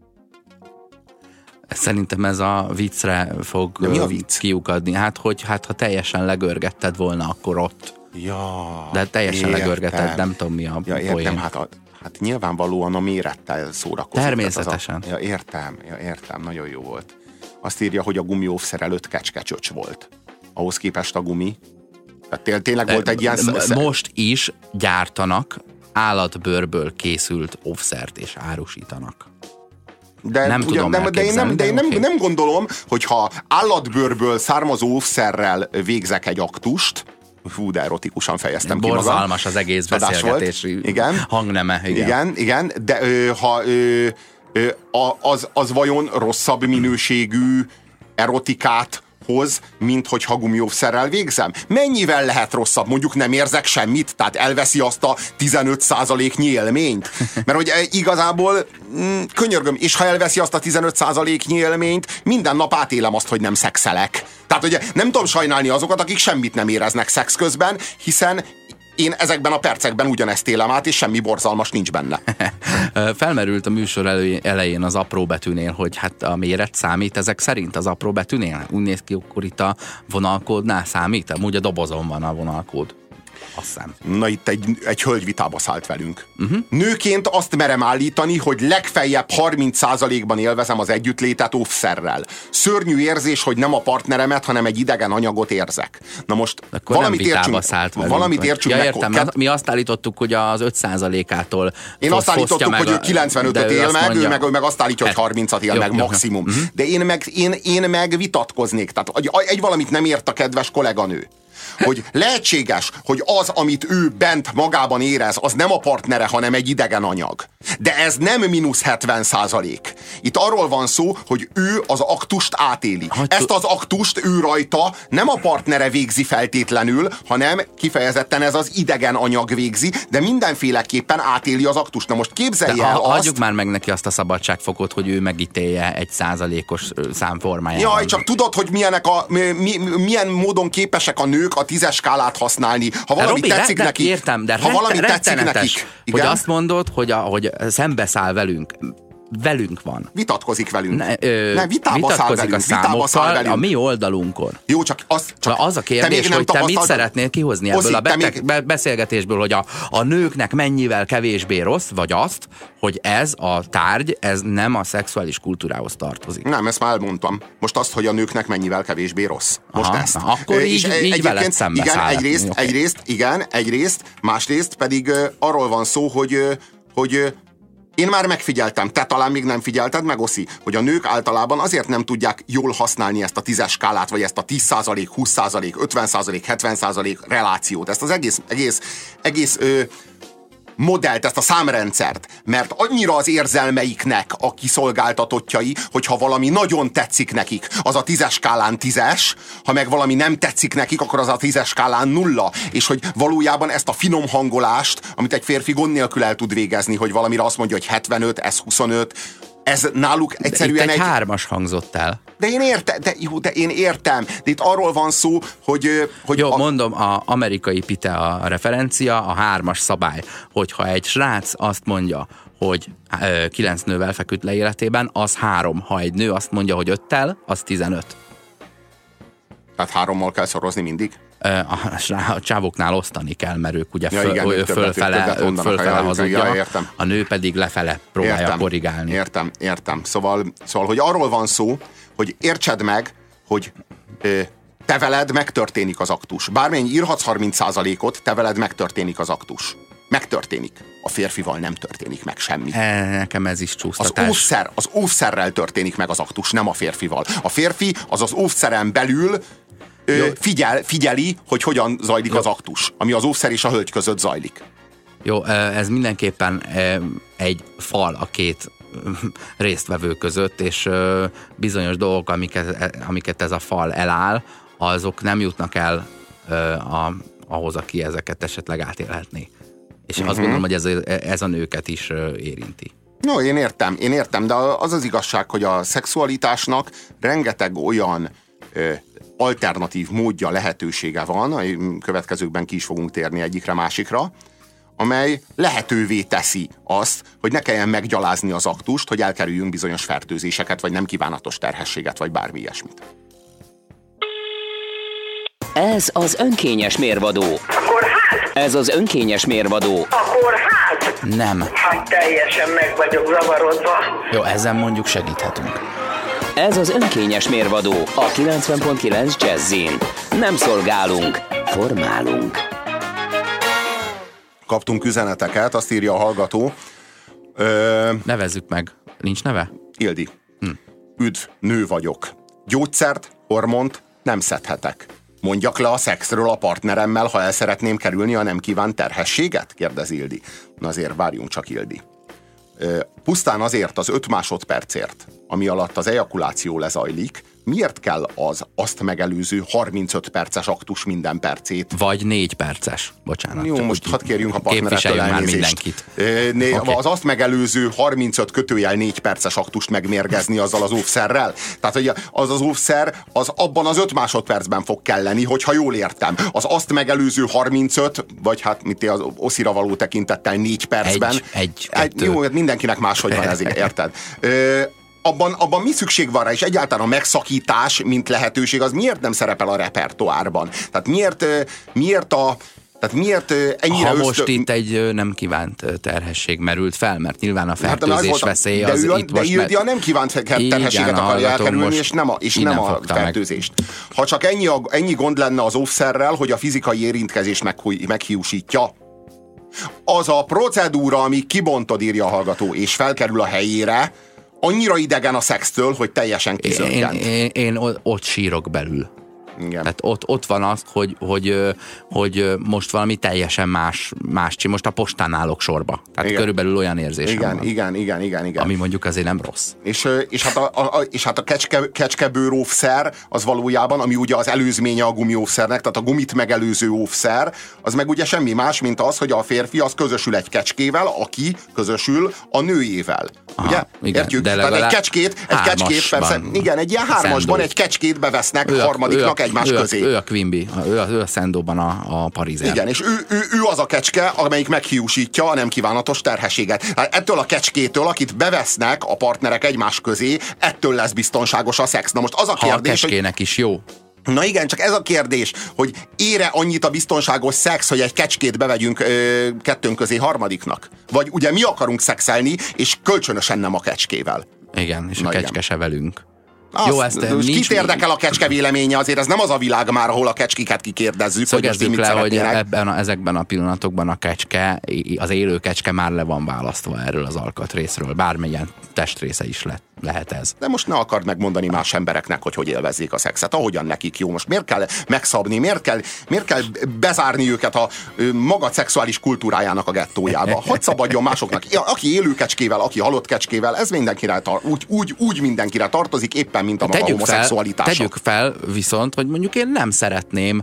Szerintem ez a viccre fog kiukadni. Hát, ha teljesen legörgetted volna, akkor ott. Ja, de teljesen legörgetted, nem tudom mi a poén. Hát nyilvánvalóan a mérettel szórakozik. Természetesen. Értem, nagyon jó volt. Azt írja, hogy a gumióvszer előtt kecskecsöcs volt. Ahhoz képest a gumi. Tehát tényleg volt egy ilyen... Most is gyártanak állatbőrből készült óvszert és árusítanak. De én nem gondolom, hogyha állatbőrből származó óvszerrel végzek egy aktust, hú, de erotikusan fejeztem ki magam. Borzalmas az egész beszélgetés hangneme. Igen, de az vajon rosszabb minőségű erotikát hoz, mint hogyha gumióvszerrel végzem? Mennyivel lehet rosszabb? Mondjuk nem érzek semmit, tehát elveszi azt a 15%-nyi élményt? Mert hogy igazából könyörgöm, és ha elveszi azt a 15%-nyi élményt, minden nap átélem azt, hogy nem szexelek. Tehát ugye nem tudom sajnálni azokat, akik semmit nem éreznek szex közben, hiszen én ezekben a percekben ugyanezt élem át, és semmi borzalmas nincs benne. Felmerült a műsor elején az apró betűnél, hogy hát a méret számít ezek szerint az apró betűnél? Úgy néz ki, akkor itt a vonalkódnál számít? Amúgy a dobozon van a vonalkód. Azt hiszem. Na itt egy hölgy vitába szállt velünk. Nőként azt merem állítani, hogy legfeljebb 30%-ban élvezem az együttlétet óvszerrel. Szörnyű érzés, hogy nem a partneremet, hanem egy idegen anyagot érzek. Na most akkor valamit nem vitába értsünk, szállt velünk. Valamit értsünk ja, meg. értem, mi azt állítottuk, hogy az 5%-ától én azt állítottuk, hogy ő 95-öt él meg, ő meg azt állítja, hogy 30-at él meg maximum. De én meg vitatkoznék. Tehát egy valamit nem ért a kedves kolléganő. Hogy lehetséges, hogy az, amit ő bent magában érez, az nem a partnere, hanem egy idegen anyag. De ez nem -70%. Itt arról van szó, hogy ő az aktust átéli. Ezt az aktust ő rajta nem a partnere végzi feltétlenül, hanem kifejezetten ez az idegen anyag végzi, de mindenféleképpen átéli az aktust. Na most képzelj el azt... Hagyjuk már meg neki azt a szabadságfokot, hogy ő megítélje egy százalékos számformájában. Jaj, csak tudod, hogy milyen módon képesek a nők a 10-es skálát használni. Ha valami Robi, tetszik nekik, értem, de ha valami tetszik nekik, hogy azt mondod, hogy szembeszáll velünk van. Vitatkozik velünk. Vitatkozik a számokkal a mi oldalunkon. Jó, csak az a kérdés, hogy te mit szeretnél kihozni ebből a beszélgetésből, hogy a nőknek mennyivel kevésbé rossz, vagy azt, hogy ez a tárgy, ez nem a szexuális kultúrához tartozik. Nem, ezt már elmondtam. Most azt, hogy a nőknek mennyivel kevésbé rossz. Most ezt. Akkor így veled szembeszáll. Igen, egyrészt, másrészt pedig arról van szó, hogy én már megfigyeltem, te talán még nem figyelted meg, Oszi, hogy a nők általában azért nem tudják jól használni ezt a 10-es skálát, vagy ezt a 10%, 20%, 50%, 70% relációt, ezt az egész modellt, ezt a számrendszert, mert annyira az érzelmeiknek a kiszolgáltatottjai, hogyha valami nagyon tetszik nekik, az a 10-es skálán 10-es, ha meg valami nem tetszik nekik, akkor az a 10-es skálán 0, és hogy valójában ezt a finom hangolást, amit egy férfi gond nélkül el tud végezni, hogy valamire azt mondja, hogy 75, ez 25, ez náluk egyszerűen egy 3-as hangzott el. De én értem. De itt arról van szó, hogy jó, mondom, az amerikai pite a referencia, a 3-as szabály, hogyha egy srác azt mondja, hogy 9 nővel feküdt le életében, az 3. Ha egy nő azt mondja, hogy 5-tel, az 15. Tehát 3-mal kell szorozni mindig? A csávoknál osztani kell, mert ők ugye fölfele hazudja, a nő pedig lefele próbálja korrigálni. Értem. Szóval, hogy arról van szó, hogy értsed meg, hogy te veled megtörténik az aktus. Bármennyi írhatsz 30%-ot, te veled megtörténik az aktus. Megtörténik. A férfival nem történik meg semmi. Nekem ez is csúsztatás. Az óvszerrel történik meg az aktus, nem a férfival. A férfi az óvszeren belül figyeli, hogy hogyan zajlik az aktus, ami az óvszer és a hölgy között zajlik. Jó, ez mindenképpen egy fal a két résztvevő között, és bizonyos dolgok, amiket ez a fal eláll, azok nem jutnak el ahhoz, aki ezeket esetleg átélhetné. És azt gondolom, hogy ez a nőket is érinti. No, én értem, de az az igazság, hogy a szexualitásnak rengeteg olyan alternatív módja, lehetősége van, a következőkben ki is fogunk térni egyikre másikra, amely lehetővé teszi azt, hogy ne kelljen meggyalázni az aktust, hogy elkerüljünk bizonyos fertőzéseket, vagy nem kívánatos terhességet, vagy bármi ilyesmit. Ez az önkényes mérvadó. Akkor hát? Ez az önkényes mérvadó. Akkor hát? Nem. Hát teljesen meg vagyok zavarodva. Jó, ezen mondjuk segíthetünk. Ez az önkényes mérvadó a 90.9 Jazzin. Nem szolgálunk, formálunk. Kaptunk üzeneteket, azt írja a hallgató. Nevezzük meg. Nincs neve? Ildi. Üdv, nő vagyok. Gyógyszert, hormont nem szedhetek. Mondjak le a szexről a partneremmel, ha el szeretném kerülni a nem kívánt terhességet? Kérdez Ildi. Na azért várjunk csak, Ildi. Pusztán azért az 5 másodpercért, ami alatt az ejakuláció lezajlik, miért kell azt megelőző 35 perces aktus minden percét? Vagy 4 perces, bocsánat. Jó, most hadd kérjünk a partnerettől elnézést. Okay. Az azt megelőző 35 / 4 perces aktust megmérgezni azzal az óvszerrel? Tehát, hogy az óvszer az abban az 5 másodpercben fog kelleni, hogyha jól értem. Az azt megelőző 35, vagy hát az Oszira való tekintettel 4 percben. Jó, mindenkinek máshogy van ez, érted? Abban mi szükség van rá, és egyáltalán a megszakítás, mint lehetőség, az miért nem szerepel a repertoárban? Tehát miért Tehát miért ennyire most itt egy nem kívánt terhesség merült fel, mert nyilván a fertőzés veszély az itt most... De ő a nem kívánt terhességet akarja elkerülni, és nem a fertőzést. Ha csak ennyi gond lenne az óvszerrel, hogy a fizikai érintkezést meghiúsítja, az a procedúra, ami kibontod, írja a hallgató, és felkerül a helyére, annyira idegen a szextől, hogy teljesen kizökkent. Én ott sírok belül. Igen. Tehát ott van az, hogy most valami teljesen más most a postán állok sorba. Tehát igen. Körülbelül olyan érzésem van. Igen. Ami mondjuk azért nem rossz. És hát a kecskebőr óvszer az valójában, ami ugye az előzménye a gumióvszernek, tehát a gumit megelőző óvszer, az meg ugye semmi más, mint az, hogy a férfi az közösül egy kecskével, aki közösül a nőjével. Aha, ugye? Igen, értjük? Tehát egy kecskét persze, igen, egy ilyen hármasban egy kecskét bevesznek harmadiknak egymás közé. Ő a Quimby, ő a Szendóban a Parizer. Igen, és ő az a kecske, amelyik meghiúsítja a nem kívánatos terhességet. Hát ettől a kecskétől, akit bevesznek a partnerek egymás közé, ettől lesz biztonságos a szex. Na most az a kérdés, a kecskének is jó. Na igen, csak ez a kérdés, hogy ére annyit a biztonságos szex, hogy egy kecskét bevegyünk kettőnk közé harmadiknak? Vagy ugye mi akarunk szexelni, és kölcsönösen nem a kecskével? Igen, és a kecske se velünk. Jó, kit érdekel a kecske véleménye? Azért ez nem az a világ már, ahol a kecskéket kikérdezzük. Szögezzük le, hogy ezekben a pillanatokban a kecske, az élő kecske már le van választva erről az alkatrészről. Bármilyen testrésze is lehet ez. De most ne akard megmondani más embereknek, hogy élvezzék a szexet, ahogyan nekik jó. Most miért kell megszabni, miért kell bezárni őket a maga szexuális kultúrájának a gettójába? Hadd szabadjon másoknak. Aki élő kecskével, aki halott kecskével, ez mindenkire úgy mindenkire tartozik, éppen mint a maga homoszexualitása. Tegyük fel viszont, hogy mondjuk én nem szeretném,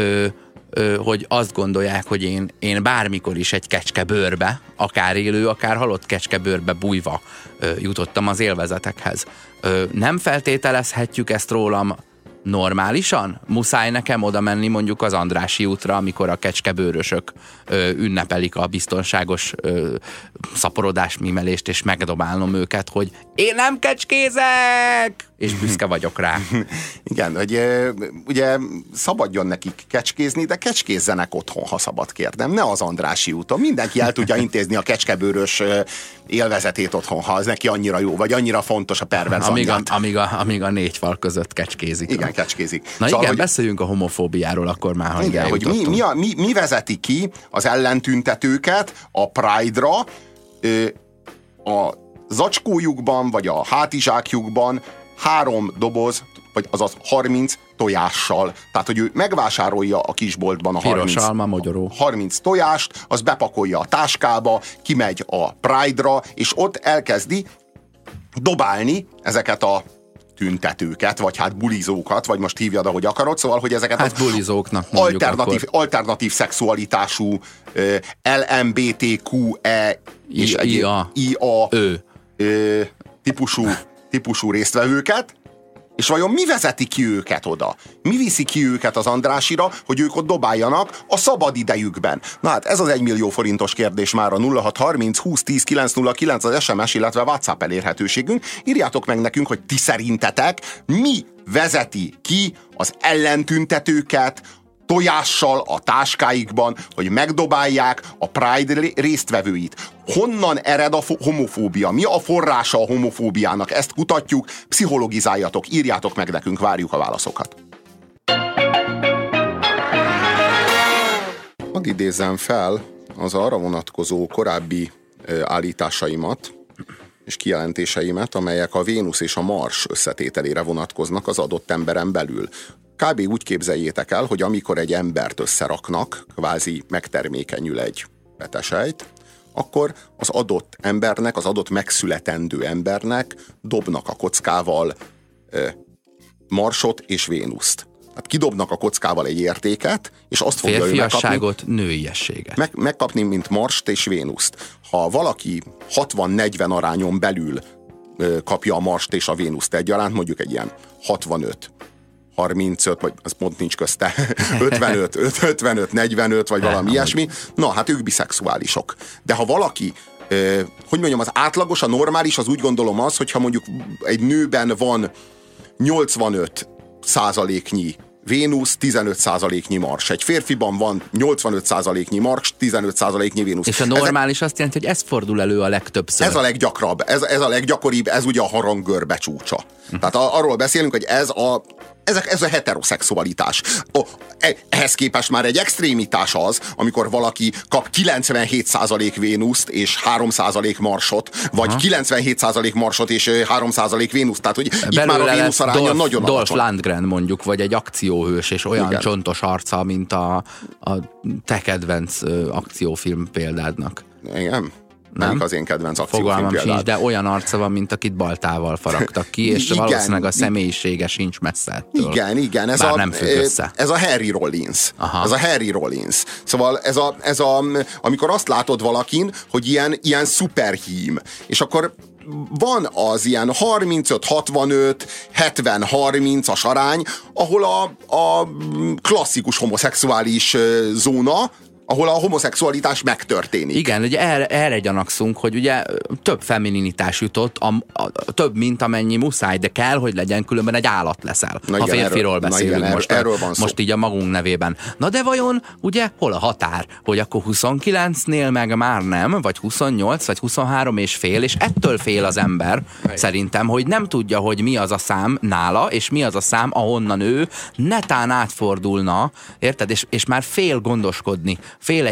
hogy azt gondolják, hogy én bármikor is egy kecskebőrbe, akár élő, akár halott kecskebőrbe bújva jutottam az élvezetekhez. Nem feltételezhetjük ezt rólam normálisan? Muszáj nekem oda menni mondjuk az Andrássy útra, amikor a kecskebőrösök ünnepelik a biztonságos szaporodás mímelést, és megdobálnom őket, hogy én nem kecskézek! És büszke vagyok rá. Igen, hogy ugye szabadjon nekik kecskézni, de kecskézzenek otthon, ha szabad kérnem. Ne az Andrássy úton. Mindenki el tudja intézni a kecskebőrös élvezetét otthon, ha az neki annyira jó, vagy annyira fontos a perverz amíg a négy fal között kecskézik. Igen, kecskézik. Na szóval, igen, beszéljünk a homofóbiáról akkor már, ha igen, hogy mi vezeti ki az ellentüntetőket a Pride-ra, a zacskójukban, vagy a hátizsákjukban 3 doboz, vagy azaz 30 tojással. Tehát, hogy ő megvásárolja a kisboltban a 30 tojást, az bepakolja a táskába, kimegy a Pride-ra, és ott elkezdi dobálni ezeket a tüntetőket, vagy hát bulizókat, vagy most hívjad, ahogy akarod, szóval, hogy ezeket hát bulizóknak alternatív szexualitású LMBTQE és IA típusú résztvevőket, és vajon mi vezeti ki őket oda? Mi viszi ki őket az Andrássira, hogy ők ott dobáljanak a szabad idejükben? Na hát ez az 1 millió forintos kérdés már a 0630 20 10 909 az SMS, illetve WhatsApp elérhetőségünk. Írjátok meg nekünk, hogy ti szerintetek mi vezeti ki az ellentüntetőket tojással a táskáikban, hogy megdobálják a Pride résztvevőit. Honnan ered a homofóbia? Mi a forrása a homofóbiának? Ezt kutatjuk, pszichologizáljatok, írjátok meg nekünk, várjuk a válaszokat. Hadd idézzem fel az arra vonatkozó korábbi állításaimat és kijelentéseimet, amelyek a Vénusz és a Mars összetételére vonatkoznak az adott emberen belül. Kb. Úgy képzeljétek el, hogy amikor egy embert összeraknak, kvázi megtermékenyül egy petesejt, akkor az adott embernek, az adott megszületendő embernek dobnak a kockával Marsot és Vénuszt. Hát kidobnak a kockával egy értéket, és azt fogja ő férfiasságot, nőiességet. Megkapni, mint Marst és Vénuszt. Ha valaki 60-40 arányon belül kapja a Marst és a Vénuszt egyaránt, mondjuk egy ilyen 65, vagy az pont nincs közte, 55, 45, vagy valami ilyesmi, na hát ők biszexuálisok. De ha valaki, hogy mondjam, az átlagos, a normális, az úgy gondolom az, hogyha mondjuk egy nőben van 85%-nyi Vénusz 15%-nyi Mars. Egy férfiban van 85%-nyi Mars, 15%-nyi Vénusz. És a normális azt jelenti, hogy ez fordul elő a legtöbbször. Ez a leggyakrabb, ez a leggyakoribb, ez ugye a haranggörbe csúcsa. Tehát arról beszélünk, hogy ez a heteroszexualitás. Ehhez képest már egy extrémitás az, amikor valaki kap 97% Vénuszt és 3% Marsot, vagy 97% Marsot és 3% Vénuszt. Tehát, hogy itt már a Vénusz aránya nagyon alacsony. Dolph Lundgren mondjuk, vagy egy akcióhős, és olyan igen. csontos arca, mint a te kedvenc akciófilm példádnak. Igen. Nem az én kedvenc akciófilm fogalmam példád. sincs, de olyan arca van, mint akit baltával faragtak ki, és igen, valószínűleg a személyisége sincs messze ettől. Igen, nem függ össze. Ez a Harry Rollins. Aha. Ez a Harry Rollins. Szóval amikor azt látod valakin, hogy ilyen szuperhím, és akkor van az ilyen 35-65, 70-30-as arány, ahol a klasszikus homoszexuális zóna, ahol a homoszexualitás megtörténik. Igen, ugye erre gyanakszunk, hogy ugye több femininitás jutott, több, mint amennyi muszáj, de kell, hogy legyen, különben egy állat leszel. A férfiról beszélünk most így a magunk nevében. Na de vajon, ugye, hol a határ? Hogy akkor 29-nél meg már nem, vagy 28, vagy 23 és fél, és ettől fél az ember, szerintem, hogy nem tudja, hogy mi az a szám nála, és mi az a szám, ahonnan ő netán átfordulna, érted? És már fél gondoskodni, fél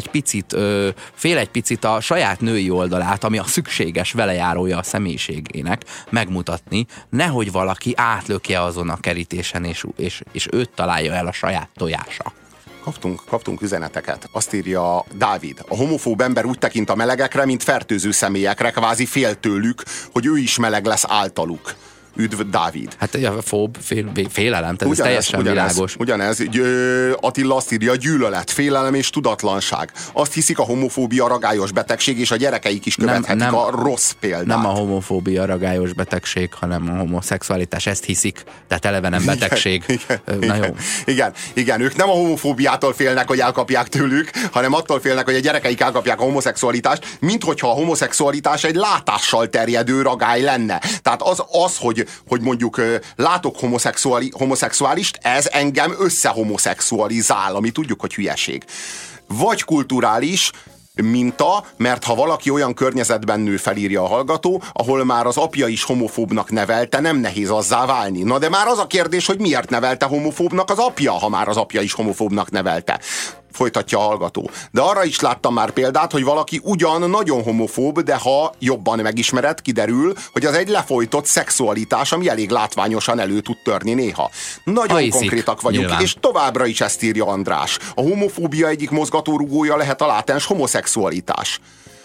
egy picit a saját női oldalát, ami a szükséges velejárója a személyiségének megmutatni, nehogy valaki átlökje azon a kerítésen, és őt találja el a saját tojása. Kaptunk üzeneteket. Azt írja Dávid. A homofób ember úgy tekint a melegekre, mint fertőző személyekre, kvázi fél tőlük, hogy ő is meleg lesz általuk. Üdv, Dávid. Hát a félelem, tehát ez teljesen világos. Ugyanez. Attila azt írja, gyűlölet, félelem és tudatlanság. Azt hiszik, a homofóbia ragályos betegség, és a gyerekeik is követhetik a rossz példát. Nem a homofóbia ragályos betegség, hanem a homoszexualitás, ezt hiszik. Tehát eleve nem betegség. Igen, ők nem a homofóbiától félnek, hogy elkapják tőlük, hanem attól félnek, hogy a gyerekeik elkapják a homoszexualitást, mint hogyha a homoszexualitás egy látással terjedő ragály lenne. Tehát az hogy mondjuk látok homoszexuálist, ez engem összehomoszexualizál, ami tudjuk, hogy hülyeség. Vagy kulturális minta, mert ha valaki olyan környezetben nő fel, írja a hallgató, ahol már az apja is homofóbnak nevelte, nem nehéz azzá válni. Na de már az a kérdés, hogy miért nevelte homofóbnak az apja, ha már az apja is homofóbnak nevelte. Folytatja a hallgató. De arra is láttam már példát, hogy valaki ugyan nagyon homofób, de ha jobban megismered, kiderül, hogy az egy lefolytott szexualitás, ami elég látványosan elő tud törni néha. Nagyon konkrétak vagyunk, nyilván. És továbbra is ezt írja András. A homofóbia egyik mozgatórugója lehet a látens homoszexualitás.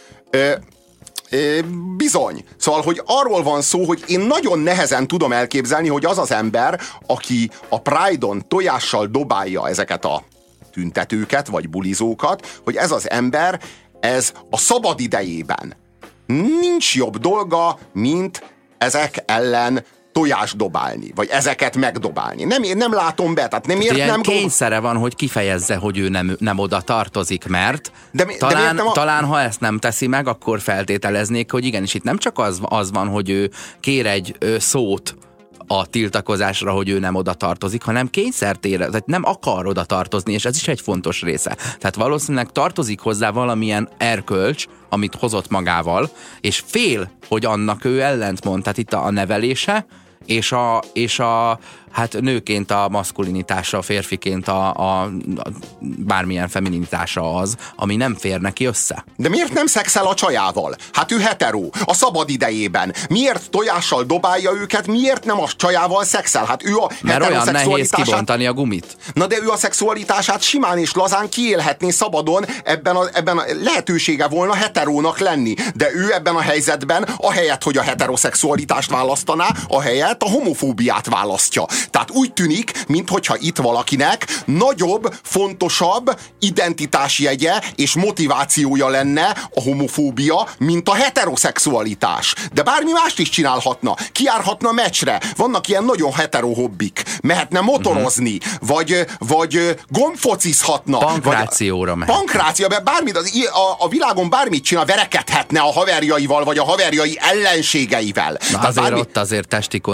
Bizony. Szóval, hogy arról van szó, hogy én nagyon nehezen tudom elképzelni, hogy az az ember, aki a Pride-on tojással dobálja ezeket a tüntetőket, vagy bulizókat, hogy ez az ember, ez a szabad idejében nincs jobb dolga, mint ezek ellen tojást dobálni, vagy ezeket megdobálni. Nem látom be, tehát nem értem. Kényszere van, hogy kifejezze, hogy ő nem oda tartozik, mert talán ha ezt nem teszi meg, akkor feltételeznék, hogy igenis itt nem csak az van, hogy ő kér egy szót a tiltakozásra, hogy ő nem oda tartozik, hanem kényszert érez, tehát nem akar oda tartozni, és ez is egy fontos része. Tehát valószínűleg tartozik hozzá valamilyen erkölcs, amit hozott magával, és fél, hogy annak ő ellentmond. Tehát itt a nevelése, és a hát nőként a maszkulinitása, férfiként a bármilyen femininitása az, ami nem fér neki össze. De miért nem szexel a csajával? Hát ő hetero, a szabad idejében. Miért tojással dobálja őket, miért nem a csajával szexel? Hát ő a mert olyan nehéz kibontani a gumit. Na de ő a szexualitását simán és lazán kiélhetné szabadon, ebben a lehetősége volna heterónak lenni. De ő ebben a helyzetben, ahelyett, hogy a heteroszexualitást választaná, ahelyett a homofóbiát választja. Tehát úgy tűnik, minthogyha itt valakinek nagyobb, fontosabb identitásjegye és motivációja lenne a homofóbia, mint a heteroszexualitás. De bármi mást is csinálhatna. Kijárhatna meccsre. Vannak ilyen nagyon hetero hobbik. Mehetne motorozni, vagy gombfocizhatna. Pankrációra mehet. Pankrációra, bármit, a világon bármit csinál, verekedhetne a haverjaival, vagy a haverjai ellenségeivel. Na, azért testi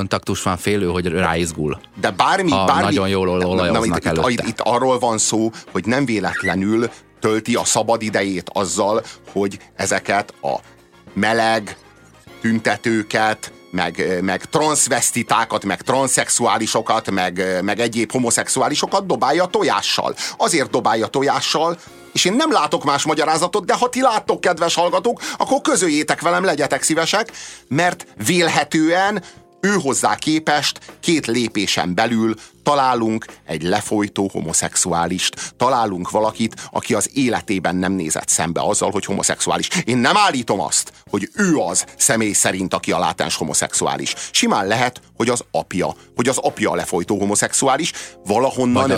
kontaktus van, félő, hogy ráizgul. De bármi... nagyon jól olajoznak előtte. Itt arról van szó, hogy nem véletlenül tölti a szabad idejét azzal, hogy ezeket a meleg tüntetőket, meg transzvesztitákat, meg transzexuálisokat, meg egyéb homoszexuálisokat dobálja tojással. Azért dobálja tojással, és én nem látok más magyarázatot, de ha ti láttok, kedves hallgatók, akkor közöljétek velem, legyetek szívesek, mert vélhetően ő hozzá képest 2 lépésen belül találunk egy lefolytó homoszexuálist, találunk valakit, aki az életében nem nézett szembe azzal, hogy homoszexuális. Én nem állítom azt, hogy ő az személy szerint, aki a látens homoszexuális. Simán lehet, hogy az apja a lefolytó homoszexuális, valahonnan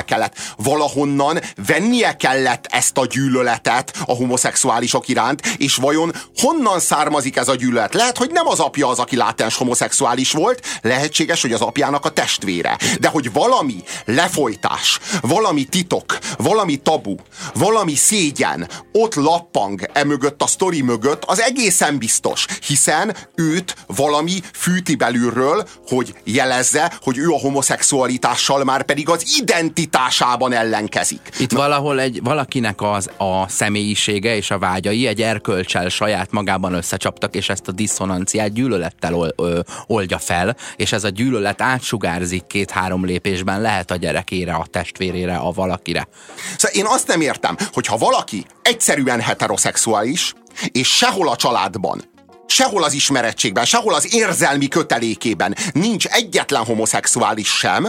vennie kellett ezt a gyűlöletet a homoszexuálisok iránt, és vajon honnan származik ez a gyűlölet? Lehet, hogy nem az apja az, aki látens homoszexuális volt, lehetséges, hogy az apjának a testvére. De hogy valami lefolytás, valami titok, valami tabu, valami szégyen ott lappang mögött, a sztori mögött, az egészen biztos, hiszen őt valami fűti belülről, hogy jelezze, hogy ő a homoszexualitással már pedig az identitásában ellenkezik. Itt valahol valakinek a személyisége és a vágyai egy erkölcsel saját magában összecsaptak, és ezt a diszonanciát gyűlölettel oldja fel, és ez a gyűlölet átsugárzik 2-3 lépésben, lehet a gyerekére, a testvérére, a valakire. Szóval én azt nem értem, hogyha valaki egyszerűen heteroszexuális, és sehol a családban, sehol az ismerettségben, sehol az érzelmi kötelékében nincs egyetlen homoszexuális sem,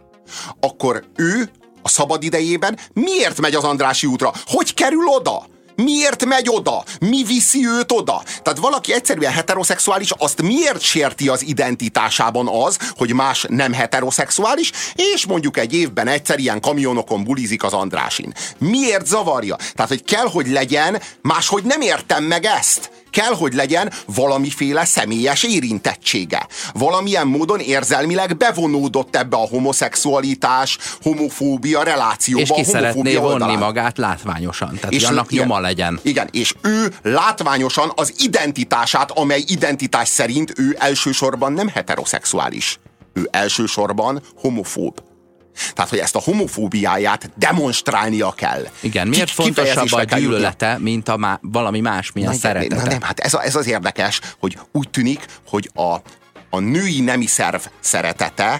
akkor ő a szabadidejében miért megy az Andrássy útra? Hogy kerül oda? Miért megy oda? Mi viszi őt oda? Tehát valaki egyszerűen heteroszexuális, azt miért sérti az identitásában az, hogy más nem heteroszexuális, és mondjuk egy évben egyszer ilyen kamionokon bulizik az Andrásin. Miért zavarja? Tehát, hogy kell, hogy legyen, máshogy nem értem meg ezt. Kell, hogy legyen valamiféle személyes érintettsége. Valamilyen módon érzelmileg bevonódott ebbe a homoszexualitás, homofóbia relációba. És ki szeretné vonni magát látványosan. Tehát, és annak nyoma legyen. Igen, és ő látványosan az identitását, amely identitás szerint ő elsősorban nem heteroszexuális. Ő elsősorban homofób. Tehát, hogy ezt a homofóbiáját demonstrálnia kell. Igen, miért fontosabb a gyűlölete, mint valami másmilyen szeretete? Nem, hát ez az érdekes, hogy úgy tűnik, hogy a női nemi szerv szeretete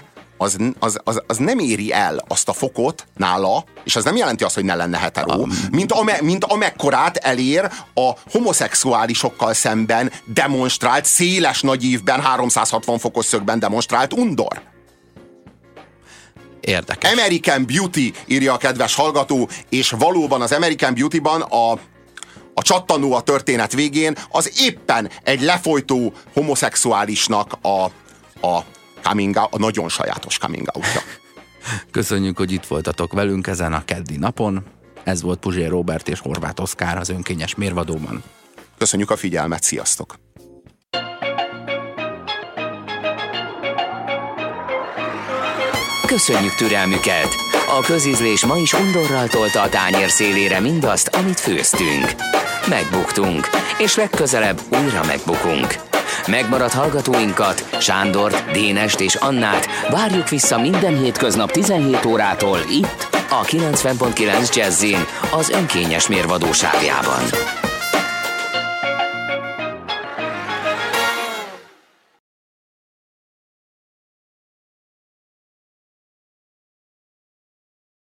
az nem éri el azt a fokot nála, és ez nem jelenti azt, hogy ne lenne hetero, mint amekkorát elér a homoszexuálisokkal szemben demonstrált, széles nagyívben, 360 fokos szögben demonstrált undor. Érdekes. American Beauty, írja a kedves hallgató, és valóban az American Beauty-ban a csattanó a történet végén az éppen egy lefolytó homoszexuálisnak a nagyon sajátos coming out-ja. Köszönjük, hogy itt voltatok velünk ezen a keddi napon. Ez volt Puzsér Róbert és Horváth Oszkár az Önkényes Mérvadóban. Köszönjük a figyelmet, sziasztok! Köszönjük türelmüket! A közízlés ma is undorral tolta a tányér szélére mindazt, amit főztünk. Megbuktunk, és legközelebb újra megbukunk. Megmaradt hallgatóinkat, Sándort, Dénest és Annát várjuk vissza minden hétköznap 17 órától itt, a 90.9 Jazzin, az Önkényes Mérvadó sávjában.